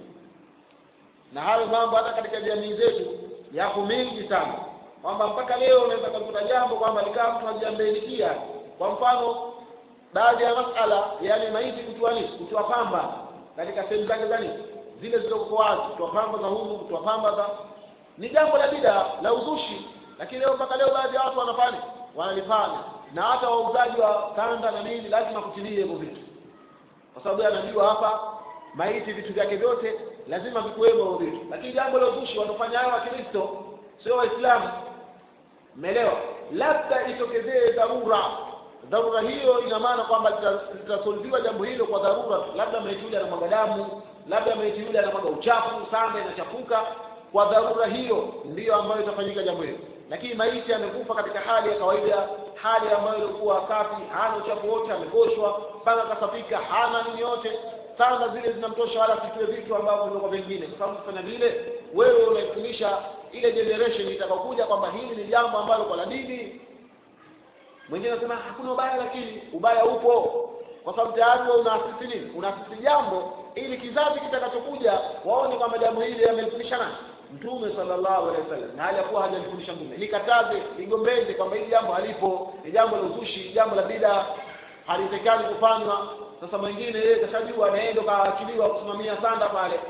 Na hayo mambo hata katika jamii zetu yako mengi sana, kwamba mpaka leo unaweza kukuta jambo kwamba likaa mtu hajaambelea. Kwa mfano baadhi ya masala, yani maiti kutoa pamba katika sehemu zake gani zile zilizokuwa wazi, kutoa pamba za humu, kutoa pamba za, ni jambo la bid'a la uzushi. Lakini leo mpaka leo baadhi ya watu wanalifanya, na hata wauzaji wa kanda na nini lazima kutilie hivyo vitu, kwa sababu anajua hapa maiti vitu vyake vyote lazima vikuwemo hivyo vitu. Lakini jambo la uzushi wanafanya hao Wakristo, sio Waislamu. Umeelewa? Labda itokezee dharura hiyo, ina maana kwamba litasolviwa jambo hilo kwa dharura. Labda maiti yule anamwaga damu, labda maiti yule anamwaga uchafu, sanda inachafuka, kwa dharura hiyo ndiyo ambayo itafanyika jambo hilo. Lakini maiti amekufa katika hali ya kawaida, hali ambayo ilikuwa safi, hana uchafu wote, amekoshwa mpaka kasafika, hana nini yote, sanda zile zinamtosha, wala situe vitu ambavyo vilikuwa vingine. Kwa sababu kufanya vile wewe unaifundisha ile generation itakayokuja kwamba hili ni jambo ambalo kwa la dini. Mwingine anasema hakuna ubaya, lakini ubaya upo, kwa sababu tayari wewe unaasisi nini? Unaasisi jambo ili kizazi kitakachokuja waone kwamba jambo hili amelifundisha nani? Mtume sallallahu alaihi wasallam, na aliyakuwa hajalifundisha Mtume. Nikataze, nigombeze kwamba hili jambo halipo, ni jambo la uzushi, jambo la bid'a, halitakani kufanywa. Sasa mwingine yeye kashajua anaenda kaachiliwa kusimamia sanda pale.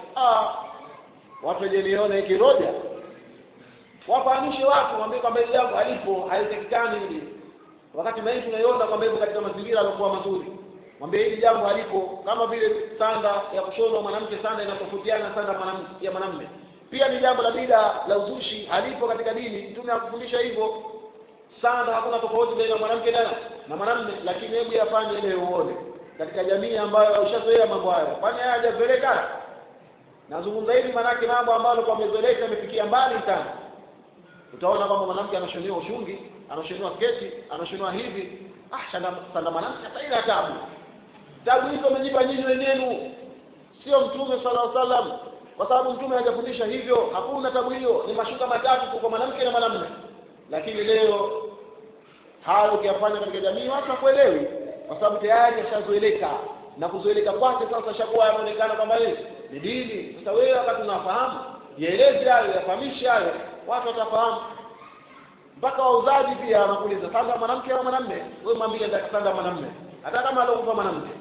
Watu je nione kiroja. Wafahamishe watu waambie kwamba hili jambo halipo, halitakikani hili. Wakati maisha tunaiona kwamba hivyo katika mazingira yaliokuwa mazuri. Mwambie hili jambo halipo, kama vile sanda ya kushona mwanamke sanda inatofautiana sana ya mwanamume. Pia ni jambo la bid'a la uzushi halipo katika dini. Mtume akufundisha hivyo. Sanda hakuna tofauti baina ya mwanamke na mwanamume, lakini hebu yafanye ile uone katika jamii ambayo ushazoea mambo hayo. Kwani haya hajazoeleka? Nazungumza hivi manake mambo ambayo kwa mezoeleka yamefikia mbali sana. Utaona kwamba mwanamke anashoniwa ushungi, anashoniwa sketi, anashoniwa hivi. Sanda mwanamke hata ina tabu. Tabu hizo mmejipa nyinyi wenyewe. Sio Mtume sallallahu alaihi wasallam. Kwa sababu Mtume hajafundisha hivyo, hakuna tabu hiyo. Ni mashuka matatu kwa mwanamke na mwanamume. Lakini leo hayo ukiyafanya katika jamii watu hawaelewi, kwa sababu tayari yashazoeleka, na kuzoeleka kwake sasa shakuwa yanaonekana kama ni dini. Sasa wewe wakati unafahamu, yaeleze hayo, yafahamishe hayo, watu watafahamu. Mpaka wauzaji pia wanakuuliza sanda mwanamke au mwanamume, wewe mwambie nataka sanda mwanamume, hata kama alokupa mwanamke.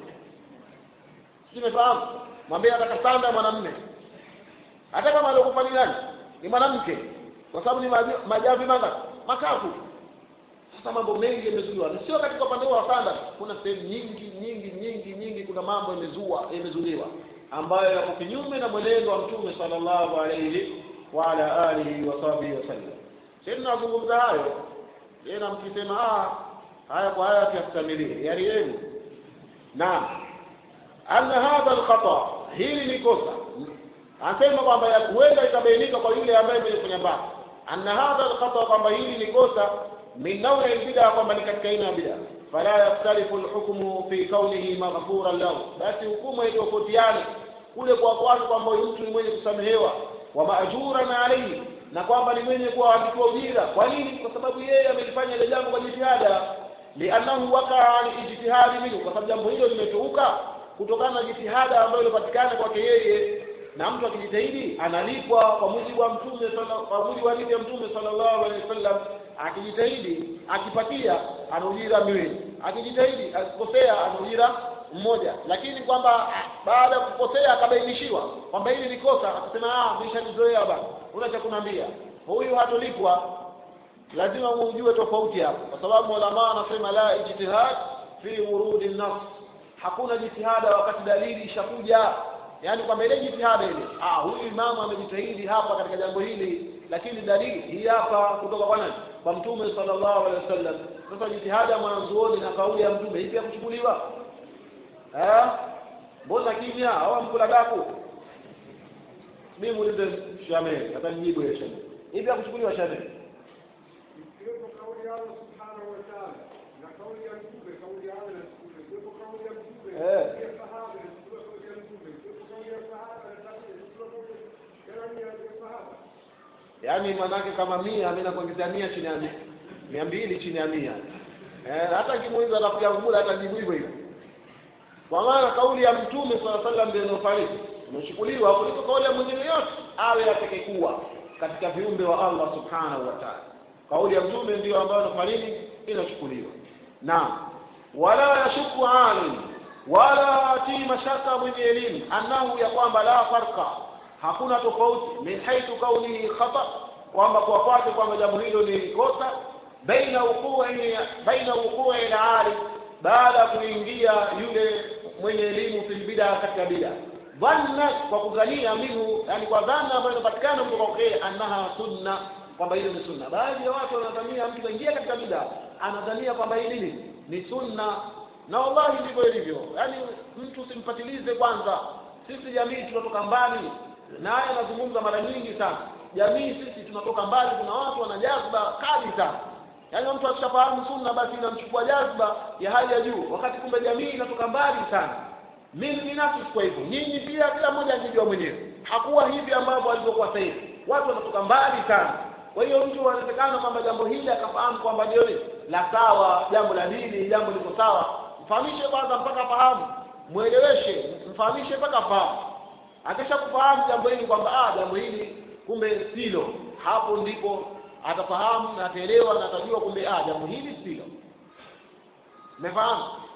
Simefahamu? Mwambie nataka sanda mwanamume, hata kama alokupa ni nani? Ni mwanamke, kwa sababu ni majavi makafu. Sasa mambo mengi yamezuliwa. Sio katika upande wa sanda, kuna sehemu nyingi kuna mambo yamezuliwa ambayo yako kinyume na mwenendo wa Mtume sallallahu alayhi wa ala alihi wa sahbihi wasallam. Sisi tunazungumza hayo. Tena mkisema haya kwa haya tuyastamilie. Yari yenu. Naam. Anna hadha al-khata, hili ni kosa. Anasema kwamba huenda ikabainika kwa yule ambaye amefanya mbaya. Anna hadha al-khata, kwamba hili ni kosa min nawi al-bid'a, kwamba ni katika aina ya bid'a. Fala yaftalifu al-hukmu fi kaunihi maghfuran lahu, basi hukumu itofautiane kule kwa kwamba mtu ni mwenye kusamehewa, wa maajuran alayhi, na kwamba ni mwenye kuandikwa ujira. Kwa nini? Kwa sababu yeye amelifanya ile jambo kwa jitihada, li'annahu waqa'a ijtihadi minhu, kwa sababu jambo hilo limetouka kutokana na jitihada ambayo ilipatikana kwake yeye. Na mtu akijitahidi analipwa kwa mujibu wa Mtume sallallahu alaihi wasallam. Akijitahidi akipatia anaujira miwili, akijitahidi akikosea anaujira mmoja. Lakini kwamba baada ya kukosea akabainishiwa kwamba hili ni kosa, akasema nimeshajizoea bana, una cha kuniambia, huyu hatolipwa. Lazima ujue tofauti hapo, kwa sababu ulama anasema la ijtihad fi wurudi an-nafs, hakuna jitihada wakati dalili ishakuja. Yaani kwamba ile jitihada ile, huyu imamu amejitahidi hapa katika jambo hili, lakini dalili hii hapa kutoka kwa nani? Kwa Mtume sallallahu alaihi wasallam. Sasa jitihada mwanazuoni na kauli ya Mtume ipi ya kuchukuliwa? Mbona kimya au mkula daku? Mimi muulize Shamel, atanijibu yeye Shamel. Ipi ya kuchukuliwa Shamel? Ikiwepo kauli ya Allah subhanahu wa ta'ala na kauli ya Mtume, kauli ya Allah na Mtume, ikiwepo kauli ya Mtume, ya sahaba na kauli ya Mtume, ikiwepo kauli ya sahaba na kauli ya sahaba. Yaani manake kama 100 mimi nakuongezea 100 chini ya 200 chini ya 100. Hata kimuuliza rafiki yangu bora atajibu hivyo hivyo. Kwa maana kauli ya Mtume sallallahu alaihi wasallam ndio inayofariki, inachukuliwa kuliko kauli ya mwingine yote awe atakayekuwa katika viumbe wa Allah subhanahu wa ta'ala. Kauli ya Mtume ndio ambayo inafariki, inachukuliwa. Naam. Wala yashuku alim, wala ati mashaka mwenye elimu annahu, ya kwamba la farqa, hakuna tofauti min haythu kaunihi khata, kwamba kwa kwake kwamba jambo hilo ni kosa, baina wuqu'i al-alim, baada kuingia yule mwenye elimu fil bid'a, katika bid'a. Dhanna, kwa kudhania minhu, yani kwa dhanna ambayo inapatikana kutoka kwake, annaha sunna, kwamba hilo ni sunna. Baadhi ya watu wanadhania mtu aingia katika bid'a, anadhania kwamba hili ni sunna, na wallahi ndivyo ilivyo. Yani mtu simpatilize kwanza. Sisi jamii tunatoka mbali, na haya nazungumza mara nyingi sana. Jamii sisi tunatoka mbali, kuna watu wana jazba kali sana. Yaani mtu akishafahamu sunna basi inamchukua jazba ya hali ya juu, wakati kumbe jamii inatoka mbali sana. Mimi binafsi kwa hivyo, nyinyi pia kila mmoja anajijua mwenyewe. Hakuwa hivi ambavyo alivyokuwa sasa hivi. Watu wanatoka mbali sana. Kwa hiyo mtu anawezekana kwamba jambo hili akafahamu kwamba ndio la sawa, jambo la dini, jambo liko sawa. Mfahamishe kwanza mpaka fahamu, mueleweshe, mfahamishe mpaka fahamu. Akishakufahamu jambo hili kwamba jambo hili kumbe silo, hapo ndipo atafahamu na ataelewa na atajua kumbe jambo hili silo. Umefahamu?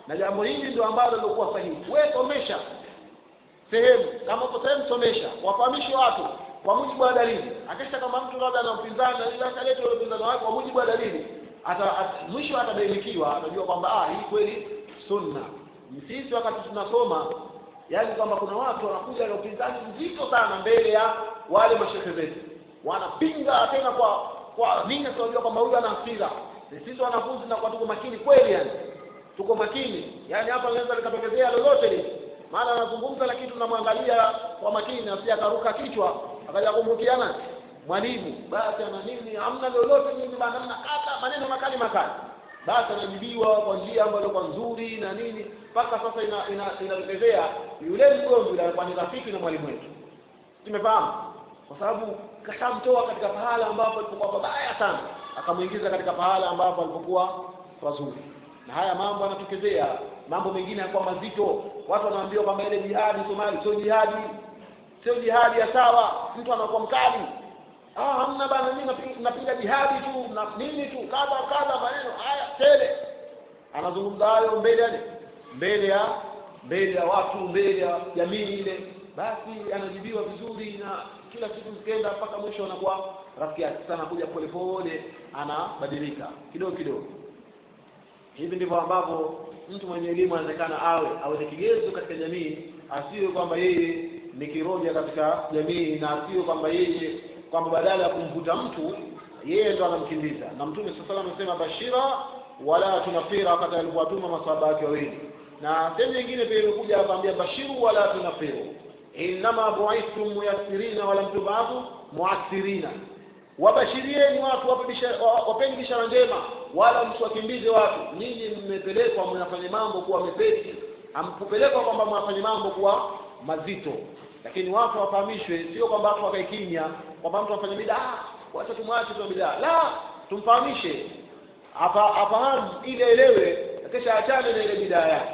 na jambo hili ndio ambalo lilikuwa sahihi. Wewe somesha sehemu, kama uko sehemu somesha, wafahamishe watu kwa mujibu wa dalili. Akisha kama mtu labda ana upinzani na akaleta ile upinzani wake kwa mujibu wa dalili, mwisho atabainikiwa, atajua kwamba hii kweli sunna. Sisi wakati tunasoma, yani kwamba kuna watu wanakuja na upinzani mzito sana mbele ya wale mashehe zetu, wanapinga tena kwa nini? Tunajua kwamba huyu ana hasira. Sisi wanafunzi na kwa tuko makini kweli, yani tuko makini, yani hapa linaweza likatokezea lolote lile, maana anazungumza lakini tunamwangalia kwa makini, asije akaruka kichwa akaja kumrukiana mwalimu, basi ana nini, hamna lolote nini bana, hata maneno makali, basi anajibiwa kwa njia ambayo kwa nzuri na nini, mpaka sasa inatokezea yule mgomvi yule alikuwa ni rafiki na mwalimu wetu. Tumefahamu, kwa sababu kashamtoa katika pahala ambapo alipokuwa pabaya sana, akamuingiza katika pahala ambapo alipokuwa pazuri. Na haya mambo yanatokezea, mambo mengine yanakuwa mazito. Watu wanaambiwa kwamba ile jihadi Somali sio jihadi ya sawa, mtu anakuwa mkali. Hamna bana, mimi napiga jihadi tu na nini tu kadha maneno haya tele. Anazungumza hayo mbele ya watu, mbele ya jamii ile, basi anajibiwa vizuri, na kila siku zikienda mpaka mwisho anakuwa rafiki yake. Sasa anakuja polepole, anabadilika kidogo. Hivi ndivyo ambavyo mtu mwenye elimu anawezekana awe kigezo katika jamii, asiwe kwamba yeye ni kiroja katika jamii, na asiwe kwamba yeye kwamba badala ya kumvuta mtu yeye ndo anamkimbiza. Na Mtume sallallahu alayhi wasallam amesema bashira wala tunafira, wakati alipowatuma maswahaba wake wawili. Na sehemu nyingine pia imekuja akamwambia bashiru wala tunafiru, inma bu'ithum muyassirina wala mtubatu mu'assirina. Wabashirieni watu, wapeni bishara njema, wala msiwakimbize watu. Nyinyi mmepelekwa mnafanya mambo kuwa mepesi, hamkupelekwa kwamba mnafanya mambo kuwa mazito. Lakini watu wafahamishwe, sio kwamba watu wakae kimya, kwamba mtu afanye bid'a wacha tumwache tu bid'a. La, tumfahamishe afahamu ili elewe, kisha achane na ile bid'a yake.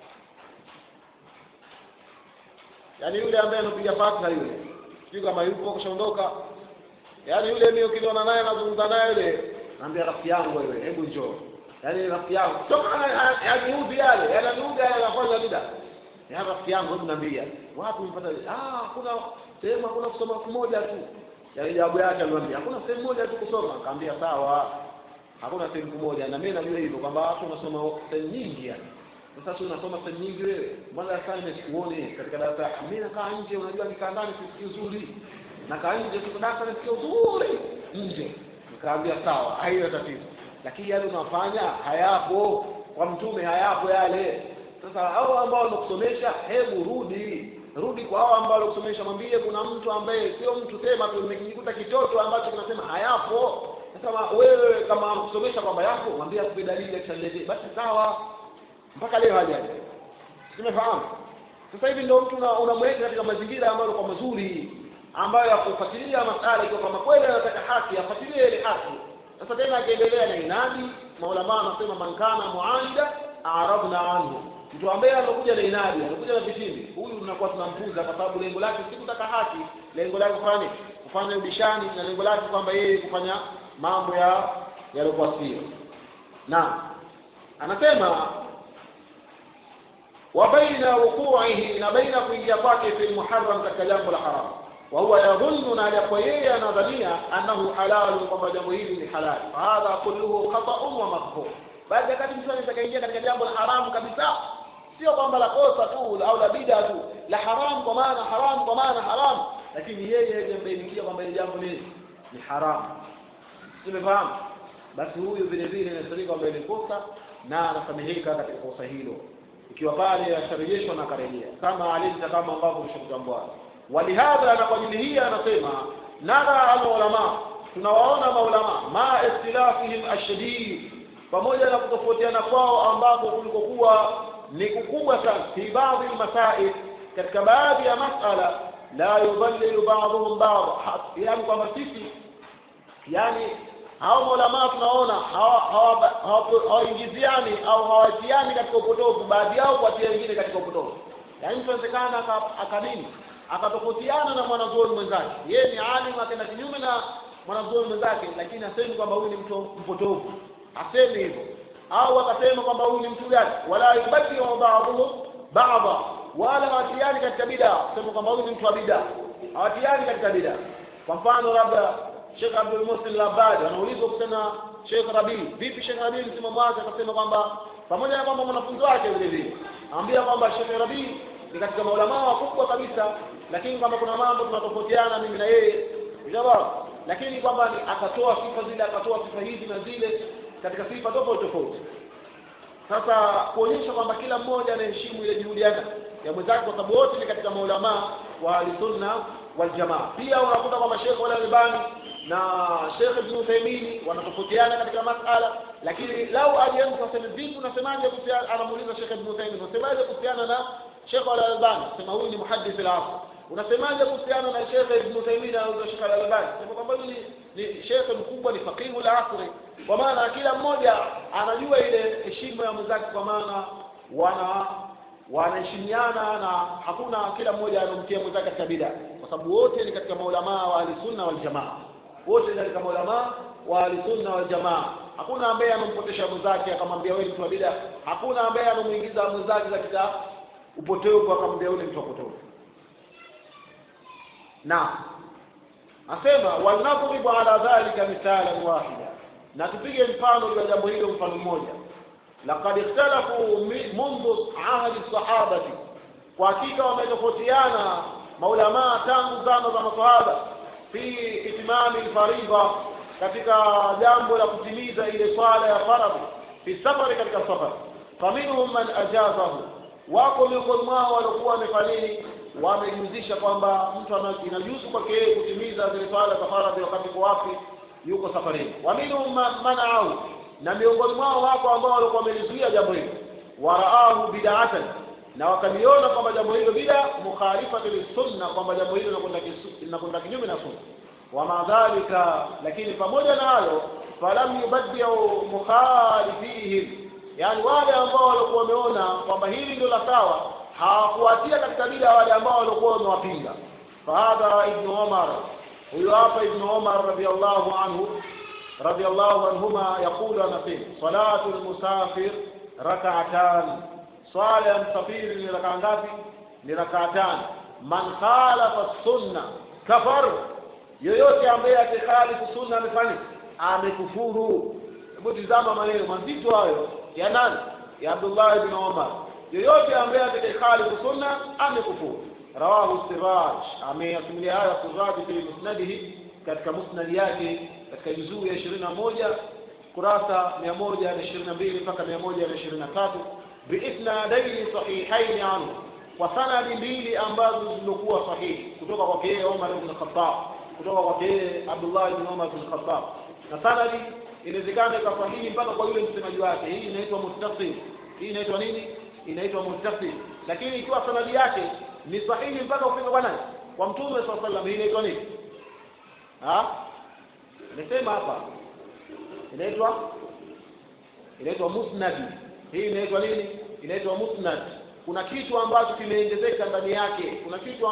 Yani yule ambaye anapiga fatwa yule, sio kama yupo kishaondoka, yani yule mimi ukiona naye nazungumza naye yule, naambia rafiki yangu wewe, hebu njoo. Yani rafiki yangu toka yaniudhi yale, yananiudhi anafanya bid'a. Ya rafiki yangu, hebu niambia wapi mpata? Kuna sehemu, kuna kusoma mmoja tu. Yani jawabu yake aliwaambia hakuna sehemu moja tu kusoma. Akamwambia sawa, hakuna sehemu moja, na mimi najua hivyo kwamba watu wanasoma sehemu nyingi. Yani sasa tu unasoma sehemu nyingi wewe, mbona sasa nimesikuone katika darasa? Mimi nakaa nje, unajua nikaa ndani sisikii uzuri, nakaa nje tu darasa nisikie uzuri nje. Nikamwambia sawa, hayo tatizo, lakini yale unafanya hayapo kwa Mtume, hayapo yale. Sasa hao ambao wanakusomesha, hebu rudi kwa hao ambao wanakusomesha, mwambie kuna mtu ambaye sio mtu sema tu nimekuta kitoto ambacho kinasema hayapo. Sasa wewe kama kusomesha kwamba yapo, mwambie akupe dalili atalete, basi sawa. Mpaka leo hajaje. Tumefahamu. Sasa hivi ndio mtu unamweka katika mazingira ambayo kwa mazuri, ambayo ya kufuatilia masala kwa kama kweli anataka haki, afuatilie ile haki. Sasa tena akiendelea na inadi, maulama wanasema mankana muaida arabna anhu. Mtu ambaye anakuja na inadi, anakuja na vitimbi, huyu tunakuwa tunampuza, kwa sababu lengo lake si kutaka haki, lengo lake kufanya ubishani, na lengo lake kwamba yeye kufanya mambo yaliokuwa sio. Na anasema wa baina wuqu'ihi, na baina kuingia kwake fi muharram, katika jambo la haram, wa huwa yadhunnu, na kwa yeye anadhania annahu halal, kwamba jambo hili ni halal. Hadha kulluhu khata'un wa maghfur. Baada wakati mtu anatakaingia katika jambo la haramu kabisa, sio kwamba la kosa tu au la bid'a tu, la haram kwa maana haram, lakini yeye hajambainikia kwamba ile jambo ni haram. Tumefahamu? Basi huyu vile vile inasema kwamba ile kosa na anasameheka katika kosa hilo, ikiwa pale asharejeshwa na karejea kama alinza, kama ambavyo tushakutambua. Walihadha, na kwa ajili hii anasema nara al-ulama, tunawaona maulama ma istilafihim ashadid, pamoja na kutofautiana kwao ambako kulikokuwa ni kukubwa sana, fi baadhi masail, katika baadhi ya masala, la yudhallilu ba'dhum ba'd, yani kwamba sisi, yani hao maulama tunaona hawaingiziani au hawatiani katika upotofu, baadhi yao kuatia wengine katika upotofu. Yani inawezekana akadini akatofautiana na mwanazuoni mwenzake, yeye ni alim akaenda kinyume na mwanazuoni mwenzake, lakini asemi kwamba huyu ni mtu mpotofu, asemi hivyo. au wakasema kwamba huyu ni mtu gani, wala yubaddilu ba'dhum ba'dha, wala hawatiani katika bid'a kusema kwamba huyu ni mtu wa bid'a, hawatiani katika bid'a. Kwa mfano labda Sheikh Abdul Muhsin Al-Abbad anaulizwa kusema Sheikh Rabi, vipi Sheikh Rabi msimamo wake, akasema kwamba pamoja na kwamba mwanafunzi wake vile vile anambia kwamba Sheikh Rabi ni katika maulama wakubwa kabisa, lakini kwamba kuna mambo tunatofautiana mimi na yeye, unaelewa, lakini kwamba akatoa sifa zile, akatoa sifa hizi na zile katika sifa tofauti tofauti. Sasa kuonyesha kwamba kila mmoja anaheshimu ile juhudi yake ya mwenzake, kwa sababu wote ni katika maulama wa Ahlusunna wal Jamaa. Pia unakuta kwamba Sheikh Al-Albani na Sheikh Ibn Uthaymeen wanatofautiana katika masala, lakini lau alianza kusema vipi unasemaje kuhusiana, anamuuliza Sheikh Ibn Uthaymeen unasemaje kuhusiana na Sheikh Al-Albani, sema huyu ni muhaddith al-asr, unasemaje kuhusiana na Sheikh Ibn Uthaymeen au Sheikh Al-Albani, sema kwamba huyu ni Sheikh mkubwa, ni faqih al-asr. Kwa maana kila mmoja anajua ile heshima ya mwenzake, kwa maana wanaheshimiana na hakuna kila mmoja anomtia mwenzake katika bid'a, kwa sababu wote ni katika maulama wa Ahlusunna wal Jamaa, wote ni katika maulama wa Ahlusunna wal Jamaa. Hakuna ambaye anompotesha mwenzake akamwambia wewe ni mtu wa bid'a, hakuna ambaye anomuingiza mwenzake katika upotevu akamwambia wewe ni mtu wa upotevu. Na asema walnadribu ala dhalika mithalan wahida, na tupige mfano wa jambo hilo, mfano mmoja. Laqad ikhtalafu mundu ahadi sahabati, kwa hakika wametofautiana maulama tangu zama za masahaba, fi itimami al-fariida, katika jambo la kutimiza ile swala ya faradhi, fi safari, katika safari. Faminhum man ajazahu, wako miongoni mwao walikuwa wamefanya wamejuzisha kwamba mtu inajuzu kwake yeye kutimiza zile swala za faradhi wakati kwa wapi, yuko safarini. Wa minhum man'ahu, na miongoni mwao wako ambao walikuwa wamelizuia jambo hilo, waraahu bid'atan, na wakaliona kwamba jambo hilo bid'a mukhalifatu lis-sunna, kwamba jambo hilo linakwenda kinyume na sunna. Wa madhalika, lakini pamoja na hayo, falam yubaddi'u mukhalifihim, yani wale ambao walikuwa wameona kwamba hili ndio la sawa, hawakuatia katika bid'a wale ambao walikuwa wamewapinga. Fahadha Ibn Umar, huyo hapa Ibn Umar radiyallahu anhuma yaqulu, anasema salatul musafir rak'atan, swala ya msafiri ni rak'a ngapi? Ni rak'atan. Man khalafa sunna kafar, yoyote ambaye atakhalifu sunna amefanya amekufuru. Hebu tazama maneno mazito hayo ya nani? Ya Abdullah ibn Umar, yoyote ambaye atakhalifu sunna amekufuru. Rawahu Siraj, ameyasimulia haya Siraj fi musnadihi, katika musnad yake, katika juzuu ya 21 kurasa 122 mpaka 123, biisnadaini sahihaini anhu, kwa sanadi mbili ambazo zilikuwa sahihi, kutoka kwa yeye Umar ibn Khattab, kutoka kwa yeye Abdullah ibn Umar ibn Khattab. Na sanadi inawezekana ikawa sahihi mpaka kwa yule msemaji wake. Hii inaitwa muttasil. Hii inaitwa nini? Inaitwa muttasil. Lakini ikiwa sanadi yake ni sahihi mpaka kufika kwa nani? Kwa Mtume sallallahu alaihi wasallam, hii inaitwa nini? Nimesema hapa inaitwa musnad. Hii inaitwa nini? Inaitwa musnad. Kuna kitu ambacho kimeongezeka ndani yake,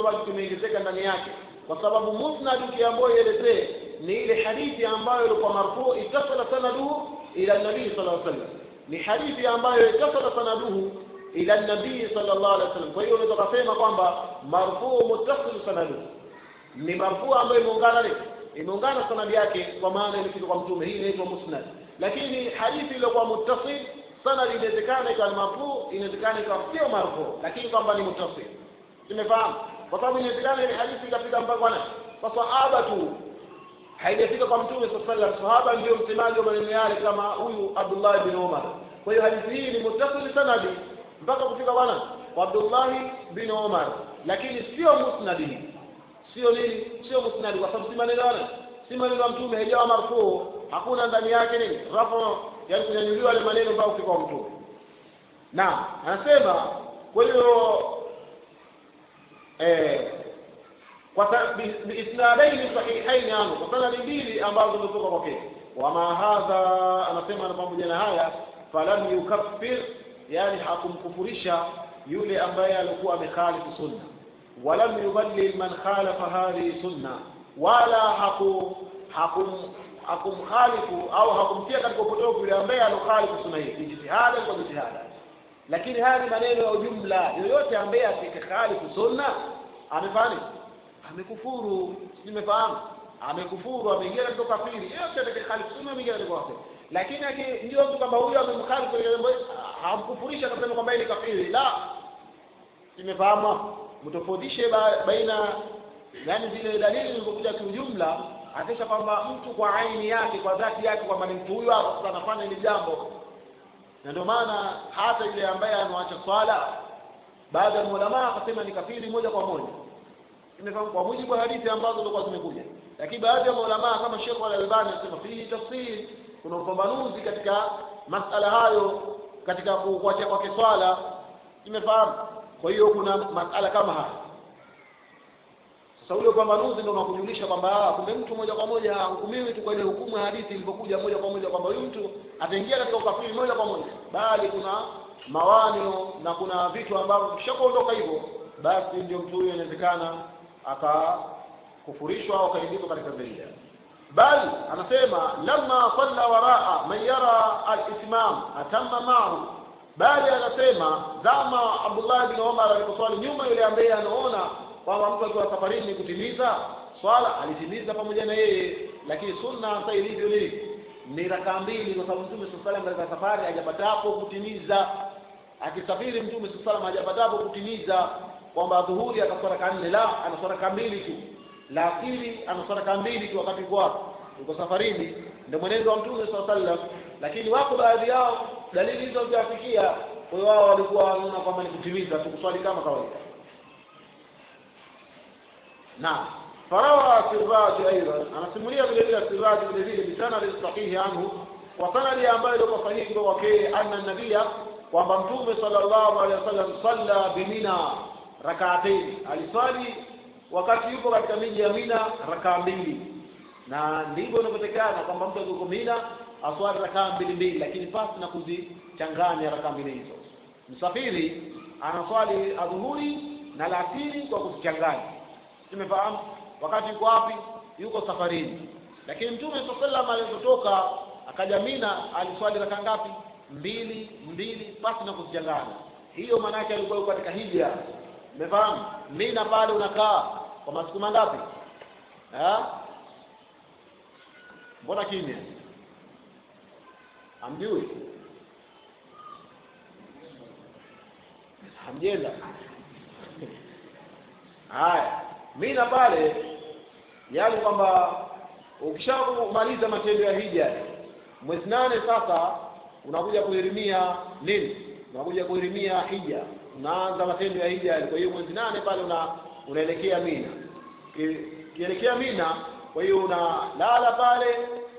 kwa sababu musnad ukiambiwa ielezee ni ile hadithi ambayo ilikuwa marfu, itasala sanaduhu ila nabii sallallahu alaihi wasallam, ni hadithi ambayo itasala sanaduhu ila nabii sallallahu alaihi wasallam. Kwa hiyo unaweza kusema kwamba marfu muttasil sanaduhu ni marfu ambayo imeungana sanadi yake, kwa maana ilifika kwa Mtume. Hii inaitwa musnad. Lakini hadithi ile kwa muttasil sanadi inawezekana ikawa marfu, inawezekana ikawa sio marfu, lakini kwamba ni muttasil. Tumefahamu? Kwa sababu inawezekana ile hadithi ikafika mpaka kwa sahaba tu, haijafika kwa Mtume sallallahu alaihi wasallam. Sahaba ndio msemaji wa maneno yale, kama huyu Abdullah ibn Umar. Kwa hiyo hadithi hii ni muttasil sanadi mpaka kufika kwa Abdullah ibn Umar, lakini sio musnadi. Sio musnad, kwa sababu si maneno ya Mtume, haijawa marfu, hakuna ndani yake nini rafu, yani kunyanyuliwa ile maneno mpaka kufika kwa Mtume. Na anasema kwa hiyo kwa isnadaini sahihaini anhu, kwa sanadi mbili ambazo zimetoka kwake. Wama hadha, anasema na pamoja na haya, falam yukaffir, yani hakumkufurisha yule ambaye alikuwa amekhalifu sunna, walam yuballil man khalafa hadhihi sunna, wala hakumkhalifu au hakumtia katika upotofu yule ambaye alokhalifu sunna hii jitihada kwa jitihada. Lakini haya ni maneno ya ujumla. Yoyote ambaye akikhalifu sunna amefanya amekufuru. Nimefahamu, amekufuru, ameingia katika kafiri. Yote atakayekhalifu sunna ameingia katika kafiri. Lakini ndio mtu kama huyo amemkhalifu hamkufurisha kusema kwamba yeye ni kafiri. La, nimefahamu. Mtofautishe baina yani zile dalili zilizokuja kwa ujumla, akisha kwamba mtu kwa aini yake, kwa dhati yake, kwamba ni mtu huyo hapo sasa anafanya ile jambo. Na ndio maana hata yule ambaye anaacha swala baada ya ulama akasema ni kafiri moja kwa moja. Nimefahamu kwa mujibu wa hadithi ambazo zilikuwa zimekuja. Lakini baadhi ya ulama kama Sheikh Al-Albani anasema fihi tafsiri, kuna upambanuzi katika masala hayo katika kuacha kwa swala. Nimefahamu. Kwa hiyo kuna masala kama haya. Sasa ule upambanuzi ndio unakujulisha kwamba kumbe mtu moja kwa moja hukumiwi tu kwa ile hukumu ya hadithi ilipokuja moja kwa moja kwamba huyu mtu ataingia katika ukafiri moja kwa moja, bali kuna mawanio na kuna vitu ambavyo kishakuondoka hivyo, basi ndio mtu huyo inawezekana akakufurishwa au kaingizwa katika zaida. Bali anasema lamma salla waraa man yara al-itmam atamma ma'hu, bali anasema zama Abdullah bin Umar aliposwali nyuma yule ambaye anaona kwamba mtu akiwa safarini kutimiza swala alitimiza pamoja na yeye. Lakini sunna sasa ilivyo ni raka mbili, kwa sababu Mtume sallallahu alaihi wasallam katika safari hajapatapo kutimiza. Akisafiri Mtume sallallahu alaihi wasallam hajapatapo kutimiza kwamba dhuhuri akaswala raka 4, la, anaswala raka mbili tu. La asili anaswala raka mbili tu wakati yuko safarini. Ndio mwenendo wa Mtume sallallahu alaihi wasallam. Lakini wako baadhi yao dalili hizo hazijafikia, kwa hiyo wao walikuwa wanaona kwamba ni kutimiza tu, kuswali kama kawaida. Na farawa Siraj aidan anasimulia vile vile Siraj vile vile bisanad sahihi anhu, wa sanadi ambayo ilikuwa sahihi kutoka kwake, anna nabia kwamba Mtume sallallahu alaihi wasallam salla bimina rak'atayn, aliswali wakati yupo katika miji ya Mina raka mbili. Na ndivyo inapotekana kwamba mtu yuko Mina aswali raka mbili, lakini pasi na kuzichanganya raka mbili hizo. Msafiri anaswali adhuhuri na alasiri kwa kuzichanganya. Tumefahamu wakati yuko wapi? Yuko safarini. Lakini Mtume sallallahu alaihi wasallam alipotoka akaja Mina aliswali raka ngapi? Mbili pasi na kuzichanganya. Hiyo maana yake alikuwa yuko katika hija. Umefahamu? Mina pale unakaa kwa masiku mangapi? Mbona kimya? Hamjui? Hamjenda? Haya, Mina pale yani kwamba ukishamaliza matendo ya hija mwezi 8 sasa unakuja kuhirimia nini? Unakuja kuhirimia hija. Unaanza matendo ya hija. Kwa hiyo mwezi 8 pale unaelekea Mina. Kielekea Mina, kwa hiyo unalala pale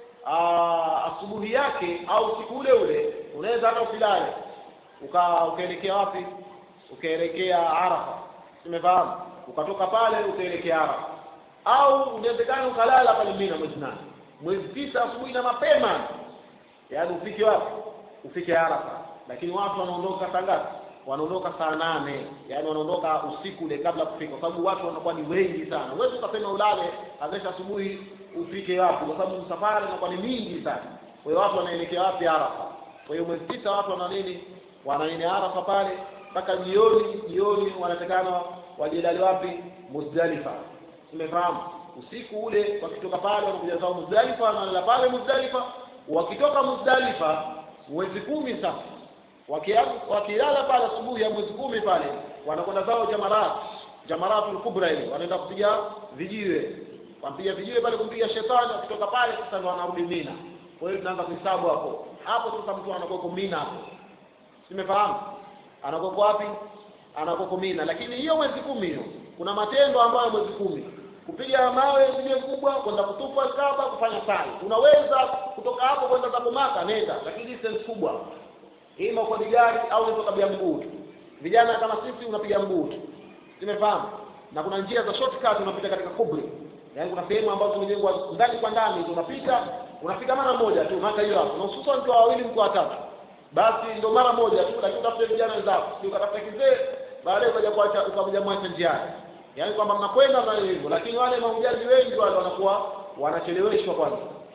asubuhi yake au siku ule unaweza hata usilale. Ukaelekea wapi? Ukaelekea Arafa. Umefahamu? Ukatoka pale ukaelekea Arafa. Au unawezekana ukalala pale Mina mwezi 8. Mwezi 9 asubuhi na mapema. Yaani ufike wapi? Ufike Arafa. Lakini watu wanaondoka saa ngapi? Wanaondoka saa 8. Yaani wanaondoka usiku ile kabla kufika, kwa sababu watu wanakuwa ni wengi sana. Wewe ukasema ulale azesha asubuhi ufike wapi? Kwa sababu safari inakuwa ni mingi sana. Kwa hiyo watu wanaelekea wapi? Arafa. Kwa hiyo mwezi 9 watu wana nini? Wanaenda Arafa pale mpaka jioni wanatakana wajilale wapi? Muzdalifa. Umefahamu? Usiku ule wakitoka pale wanakuja zao Muzdalifa, wanalala pale Muzdalifa. Wakitoka Muzdalifa mwezi 10 sasa wakilala pale asubuhi ya mwezi 10 pale wanakwenda zao Jamaratul Kubra ile, wanaenda kupiga vijiwe. Wampiga vijiwe pale kumpiga shetani. Wakitoka pale sasa ndo wanarudi Mina. Kwa hiyo tunaanza kuhesabu hapo sasa mtu anakuwa Mina hapo. Simefahamu? Anakuwa wapi? Anakuwa Mina. Lakini hiyo mwezi 10 hiyo kuna matendo ambayo mwezi 10 kupiga mawe zile kubwa, kwenda kutupa Kaaba, kufanya sa'i. Unaweza kutoka hapo kwenda Zabu Maka, nenda, lakini distance kubwa. Hii kwa gari au unatoka bia mguu. Vijana kama sisi unapiga mguu. Simefahamu? Na kuna njia za shortcut unapita katika kubri. Yaani kuna sehemu ambazo zimejengwa ndani kwa ndani, unafika mara moja tu, hata hiyo hapo. Na hususan mtu wawili mtu watatu. Basi ndio mara moja tu, lakini utafuta vijana wenzako. Ukatafuta kizee, baadaye ukaja mwacha njiani. Yaani kwamba mnakwenda na hivyo, lakini wale mahujaji wengi wale wanakuwa wanacheleweshwa kwanza.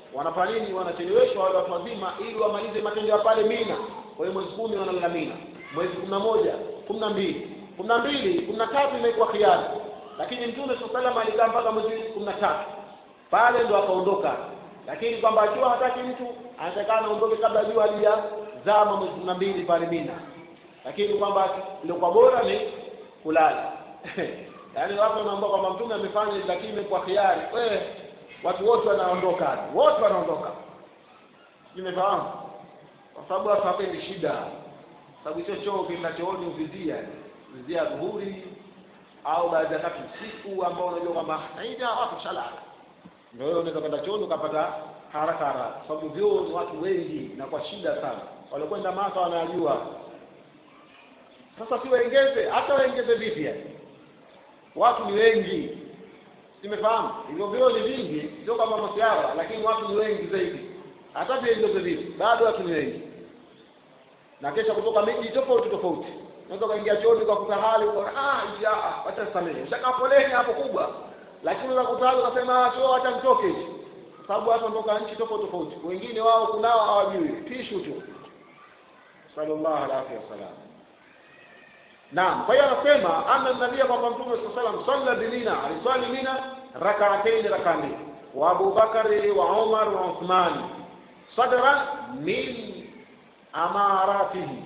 wanafanya nini? Wanacheleweshwa wale watu wazima ili wamalize matendo ya pale Mina. Kwa hiyo mwezi 10 wanalala Mina, mwezi 11, 12, 13 imekuwa khiari, lakini Mtume sallallahu alaihi wasallam alikaa mpaka mwezi 13 pale ndo akaondoka. Lakini kwamba akiwa hataki mtu anatakana aondoke kabla jua halijazama mwezi 12 pale Mina, lakini kwamba ndio kwa bora ni kulala. Yaani watu wanaomba kwamba Mtume amefanya lakini imekuwa khiari, watu wote wanaondoka, nimefahamu, kwa sababu watu hapendi shida, sababu sio choo kinachooni uvizia dhuhuri au baada ya kati usiku ambao unajua kwamba haija watu shalala, ndio wewe unaweza kwenda choo ukapata haraka, sababu vyoo ni watu wengi na kwa shida sana. Walikwenda Maka wanajua. Sasa si waongeze, hata waongeze vipi yani? Watu ni wengi. Simefahamu? Hivyo vyoo ni vingi, sio kama masiara, lakini watu ni wengi zaidi. Hata viongeze vipi, bado watu ni wengi. Na kesha kutoka miji tofauti. Unaweza kuingia chooni ukakuta hali acha samehe. Ushaka foleni hapo kubwa. Lakini unakutana unasema sio acha nitoke hivi. Sababu watu wanatoka nchi tofauti. Wengine wao kunao hawajui, tishu tu. Sallallahu alaihi wasallam. Naam, kwa hiyo anasema anna nabii kwamba Mtume sallallahu alaihi wasallam salla Mina, aliswali Mina rak'atayn rak'ani. Wa Abu Bakari wa Umar wa Uthman sadran min amaratihi.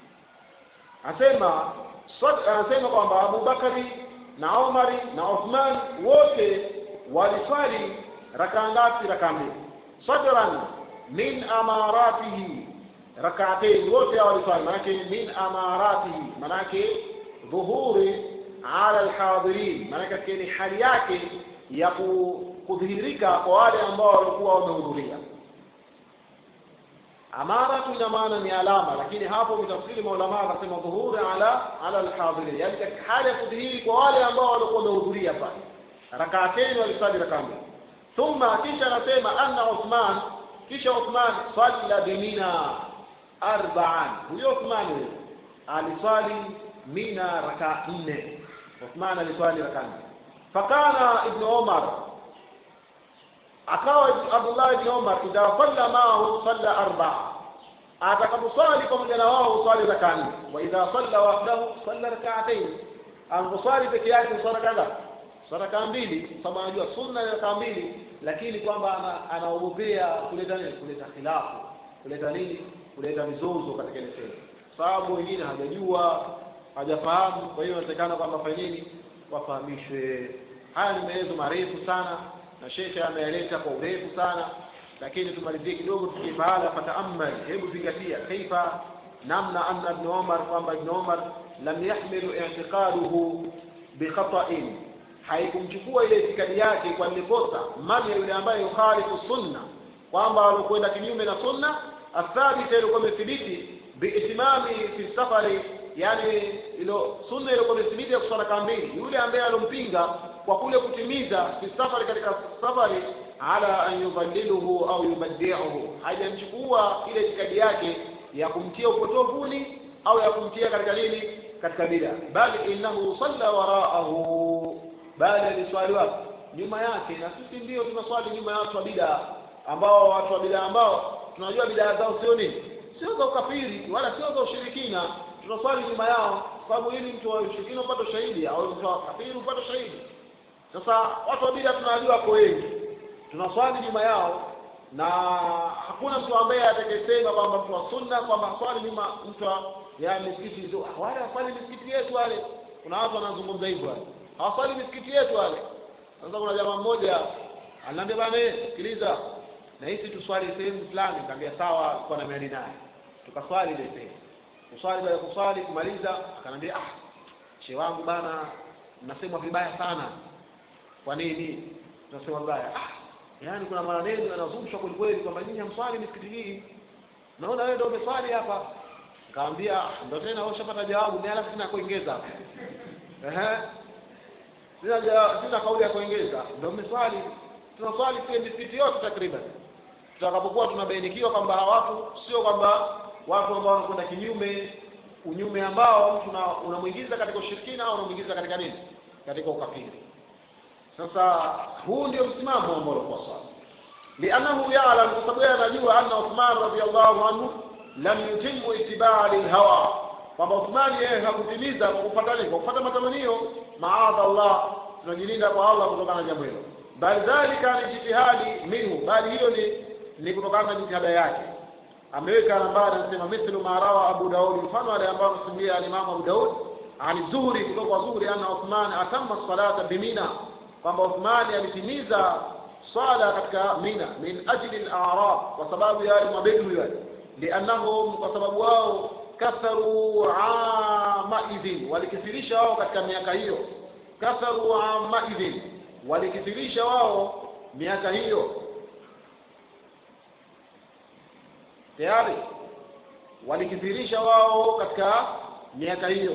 Anasema kwamba Abu Bakari na Umar na Uthman wote waliswali rak'a ngapi? Rak'a mbili. Sadran min amaratihi, rak'atayn wote waliswali, maana min amaratihi maana dhuhuri ala alhadirin, maana ni hali yake ya kudhihirika kwa wale ambao walikuwa wamehudhuria. Amara ina maana ni alama, lakini hapo mtafsiri maulama akasema dhuhuri ala alhadirin, yani katika hali ya kudhihiri kwa wale ambao walikuwa wamehudhuria pale. Rak'atayn waliswali rak'a mbili. Thumma kisha anasema anna Uthman, kisha Uthman salla bimina arba'an. Huyo Uthman aliswali Mina rak'a 4. Uthman aliswali rak'a 4. Fakana Ibn Umar, akawa Abdullah ibn Umar idha salla ma'ahu salla arba'a, atakaposwali pamoja na wao swali rak'a 4. Wa idha salla wahdahu salla rak'atayn, anaswali peke yake swala ngapi? Swala rak'a 2. Sababu anajua sunna ni rak'a 2, lakini kwamba anaogopea kuleta khilafu, kuleta mizozo katika ile sehemu, sababu wengine hajajua, hajafahamu. Kwa hiyo inatakana kwamba fanyeni wafahamishwe. Haya ni maelezo marefu sana na Sheikh ameeleza kwa urefu sana, lakini tumalizie kidogo tukifahala fataamal. Hebu zingatia kaifa namna anna Ibn Umar, kwamba Ibn Umar lam yahmilu i'tiqaduhu bi khata'in, haikumchukua ile itikadi yake kwa kosa, mali yule ambaye yukhalifu sunna, kwamba alokwenda kinyume na sunna athabita ile kwa thibiti biitimami fi safari, yani ilo sunna ile kwa thibiti ya kuswala kambili, yule ambaye alompinga kwa kule kutimiza fi safari, katika safari, ala an yudalliluhu au yubaddi'uhu, hajamchukua ile itikadi yake ya kumtia upotovuni au ya kumtia katika nini, katika bid'a, bali innahu salla wara'ahu, bali aliswali wapi? Nyuma yake. Na sisi ndio tunaswali nyuma ya watu wa bid'a, ambao tunajua bid'a zao sio nini, sio za ukafiri wala sio za ushirikina. Tunaswali nyuma yao sababu ili mtu wa ushirikina upate shahidi au mtu wa kafiri upate shahidi. Sasa watu wa bid'a tunajua kwa wengi, tunaswali nyuma yao, na hakuna mtu ambaye atakayesema kwamba mtu wa sunna kwamba swali nyuma mtu ya misikiti ndio wale waswali misikiti yetu wale. Kuna watu wanazungumza hivyo, hawaswali misikiti yetu wale. Sasa kuna jamaa mmoja ananiambia, bwana sikiliza, na hisi tuswali sehemu fulani. Nikamwambia sawa, kwa na miadi naye tukaswali ile sehemu. Kuswali baada ya kuswali kumaliza, akanambia shehe wangu bana, mnasemwa vibaya sana. Kwa nini tunasema vibaya? Yaani kuna maneno yanazungushwa kweli kwamba nyinyi hamswali misikiti hii, naona wewe ndio umeswali hapa. Nikamwambia ndio tena wewe ushapata jawabu, ni alafu tena kuongeza sina kauli ya kuongeza, ndio umeswali. Tunaswali kwa misikiti yote takriban, tutakapokuwa tunabainikiwa kwamba watu sio kwamba watu ambao wanakwenda unyume ambao mtu unamuingiza katika ushirikina au unamuingiza katika nini, katika ukafiri. Sasa huu ndio msimamo ambao kwa swali. li'annahu ya'lam, kwa sababu anajua anna Uthman radhiyallahu anhu lam yutimmu ittiba'a lilhawa, kwamba Uthman yeye hakutimiza kwa kufuata matamanio. Maadha Allah, tunajilinda kwa Allah kutokana na jambo hilo. Bali dhalika ni jitihadi minhu, bali hiyo ni kutokana na jitihada yake. Ameweka nambari, anasema mithlu ma rawa Abu Daud, mfano wale ambao msimulia Imam Abu Daud ani Zuhri, kutoka Zuhri anna Uthman atamma salata bimina, kwamba Uthman alitimiza swala katika Mina min ajli al-a'rab, kwa sababu ya mabedui wale, li'annahum, kwa sababu wao katharu amaidhin, walikithirisha wao katika miaka hiyo. Katharu amaidhin, walikithirisha wao miaka hiyo. Tayari walikithirisha wao katika miaka hiyo,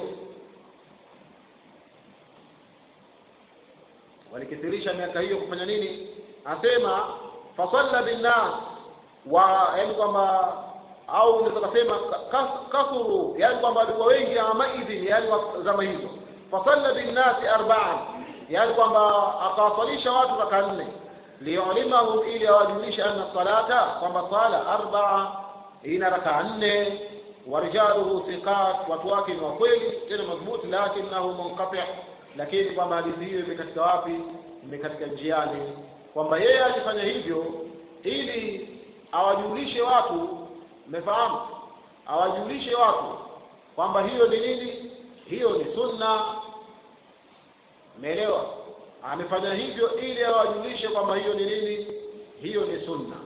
walikithirisha miaka hiyo kufanya nini? Asema fasalla binnas wa, yani kwamba, au unaweza kusema kathuru, yani kwamba walikuwa wengi amaidhi, yani zama hizo. Fasalla binnas arba'an, yani kwamba akawasalisha watu raka 4, liyulimahum, ili awajulisha anna salata, kwamba sala arba'a ina raka 4, warijaluhu thiqat, watu wake ni wa kweli tena madhubuti, lakinahu munqati', lakini kwamba hadithi hiyo imekatika wapi? Imekatika njiani, kwamba yeye alifanya hivyo ili awajulishe watu, umefahamu, awajulishe watu kwamba hiyo ni nini? Hiyo ni sunna. Umeelewa? Amefanya hivyo ili awajulishe kwamba hiyo ni nini? Hiyo ni sunna.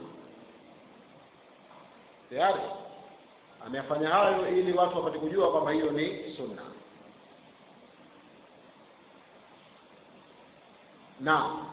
Tayari amefanya hayo ili watu wapate kujua kwamba hiyo ni sunna. Naam.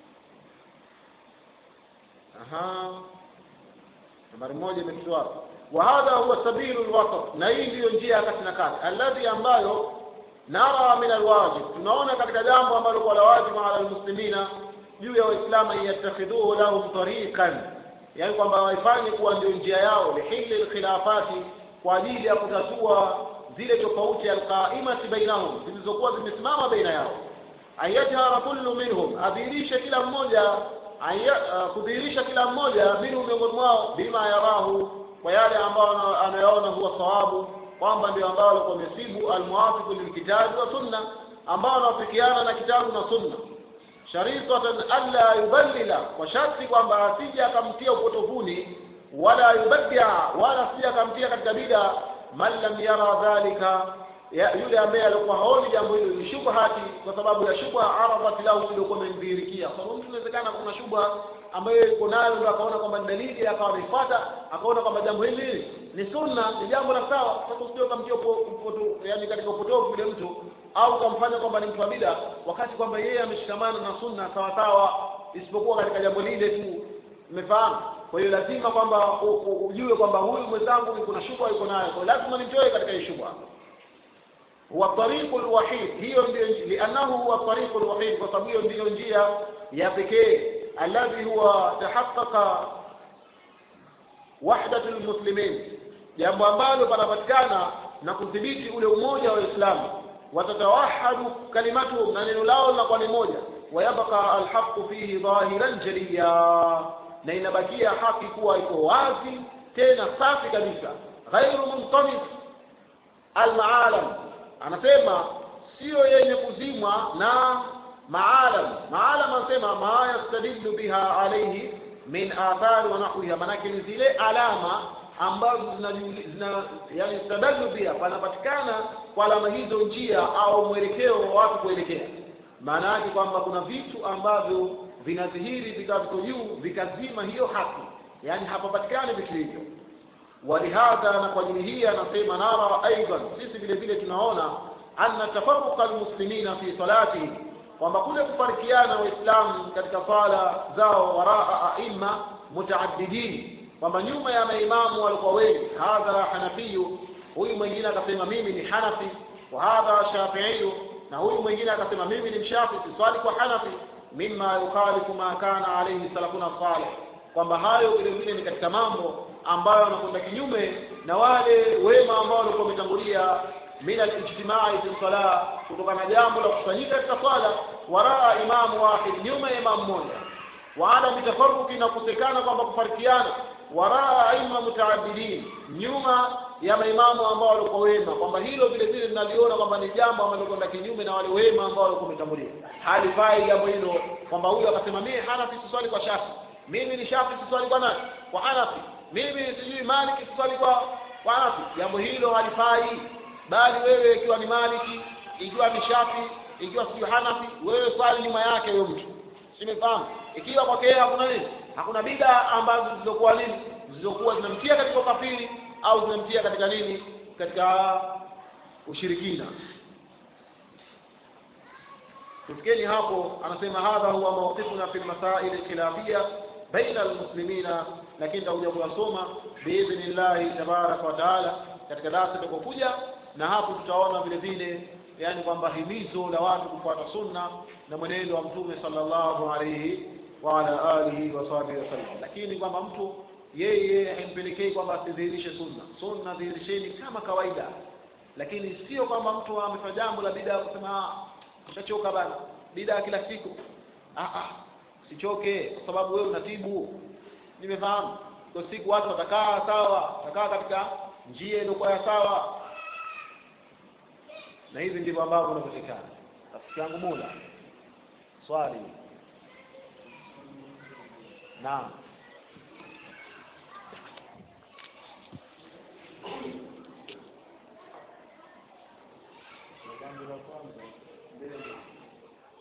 Nambari 1 imetwa. Wa hadha huwa sabilul wasat, na hii ndio njia kati na kati, alladhi ambayo nara min alwajib, tunaona katika jambo ambalo kwa wajibu ala almuslimina, juu ya waislamu, yattakhidhuhu lahum tariqan, yani kwamba waifanye kuwa ndio njia yao, lihili alkhilafati, kwa ajili ya kutatua zile tofauti alqaimati bainahum, zilizokuwa zimesimama baina yao. Ayajhara kullu minhum, adhirisha kila mmoja, kudhihirisha kila mmoja minhum, miongoni mwao, bima yarahu, kwa yale ambao anayaona huwa sawabu, kwamba ndio ambao walikuwa mesibu, almuwafiqu lilkitabi wa sunna, ambao wanafikiana na kitabu na sunna. Sharifatan alla yuballila, kwa sharti kwamba asije akamtia upotofuni, wala yubaddia, wala asije akamtia katika bid'a, man lam yara dhalika, yule ambaye alikuwa haoni jambo hilo ni shubhati, kwa sababu ya shubha arabat lahu, ilikuwa imemdhihirikia. Sababu mtu inawezekana kuna shubha ambayo yuko nayo, ndio akaona kwamba ni dalili, akawa anafuata, akaona kwamba jambo hili ni sunna, ni jambo la sawa. Sasa usio kamtia yani katika upotofu yule mtu, au kumfanya kwamba ni mtu wa bid'a, wakati kwamba yeye ameshikamana na sunna sawa sawa, isipokuwa katika jambo lile tu. Umefahamu? Kwa hiyo lazima kwamba ujue kwamba huyu mwenzangu kuna shubha yuko nayo, kwa lazima nimtoe katika hiyo shubha. Huwa tariqul wahid, hiyo ndio, li'annahu huwa tariqul wahid, kwa sababu hiyo ndio njia ya pekee, alladhi huwa tahaqqaqa wahdatul muslimin, jambo ambalo panapatikana na kudhibiti ule umoja wa Uislamu, watatawahadu kalimatu, na neno lao linakuwa ni moja, wayabqa alhaqqu fihi dhahiran jaliya, na inabakia haki kuwa iko wazi tena safi kabisa, ghairu muntamis almaalam, anasema sio yenye kuzimwa na maalam anasema ma yastadillu biha alayhi min athari wa nahwiha, manake ni zile alama ambazo yani stadallu biha, panapatikana kwa alama hizo njia au mwelekeo wa watu kuelekea. Maana yake kwamba kuna vitu ambavyo vinadhihiri viko juu vikazima hiyo haki, yani hapapatikani vitu hivyo. Walihadha, na kwa ajili hii anasema nara aidan, sisi vile vile tunaona anna tafarruqa almuslimina fi salati, kwamba kule kufarikiana waislamu katika sala zao, waraa aima mutaaddidin, kwamba nyuma ya maimamu walikuwa wengi. Hadha hanafiyu, huyu mwingine akasema mimi ni hanafi, wa hadha shafi'iyu, na huyu mwingine akasema mimi ni mshafi, swali kwa hanafi, mimma yukhalifu ma kana alayhi salafuna salih, kwamba hayo vile vile ni katika mambo ambayo yanakwenda kinyume na wale wema ambao walikuwa wametangulia, min al-ijtimai fi salah, kutokana na jambo la kusanyika katika swala, waraa imamu wahid, nyuma ya imamu mmoja. wa ada mitafarruqi, na kusekana kwamba kufarikiana, waraa aima mutaaddidin, nyuma ya maimamu ambao walikuwa wema, kwamba hilo vile vile tunaliona kwamba ni jambo ambalo kwenda kinyume na wale wema ambao walikuwa wametangulia. Halifai jambo hilo kwamba huyu akasema mimi Hanafi siswali kwa Shafi, mimi ni Shafi siswali kwa nani, kwa Hanafi, mimi sijui Maliki siswali kwa Hanafi. Jambo hilo halifai, bali wewe ikiwa ni Maliki, ikiwa ni Shafi, ikiwa sijui Hanafi, wewe swali nyuma yake huyo mtu. Simefahamu ikiwa kwake hakuna nini, hakuna bid'a ambazo zilizokuwa nini, zilizokuwa zinamtia katika ukafiri au zinamtia katika nini, katika ushirikina. Tufikeni hapo. Anasema hadha huwa mawqifuna fil masail khilafiyya baina almuslimina, lakini tutakuja kuyasoma biidhnillah tabaraka wa taala katika darasa litakayokuja, na hapo tutaona vile vile yani kwamba himizo la watu kufuata sunna na mwenendo wa Mtume sallallahu alayhi wa ala alihi wa sahbihi wasallam. Lakini kwamba mtu yeye haimpelekei kwamba asidhihirishe sunna dhihirisheni kama kawaida, lakini sio kwamba mtu amefanya jambo la bid'a kusema ushachoka bana bid'a kila siku. Sichoke kwa sababu wewe unatibu. Nimefahamu kwa siku watu watakaa sawa, watakaa katika njia iliyokuwa ya sawa, na hivi ndivyo ambavyo unapatikana. Rafiki yangu Mola swali. Naam.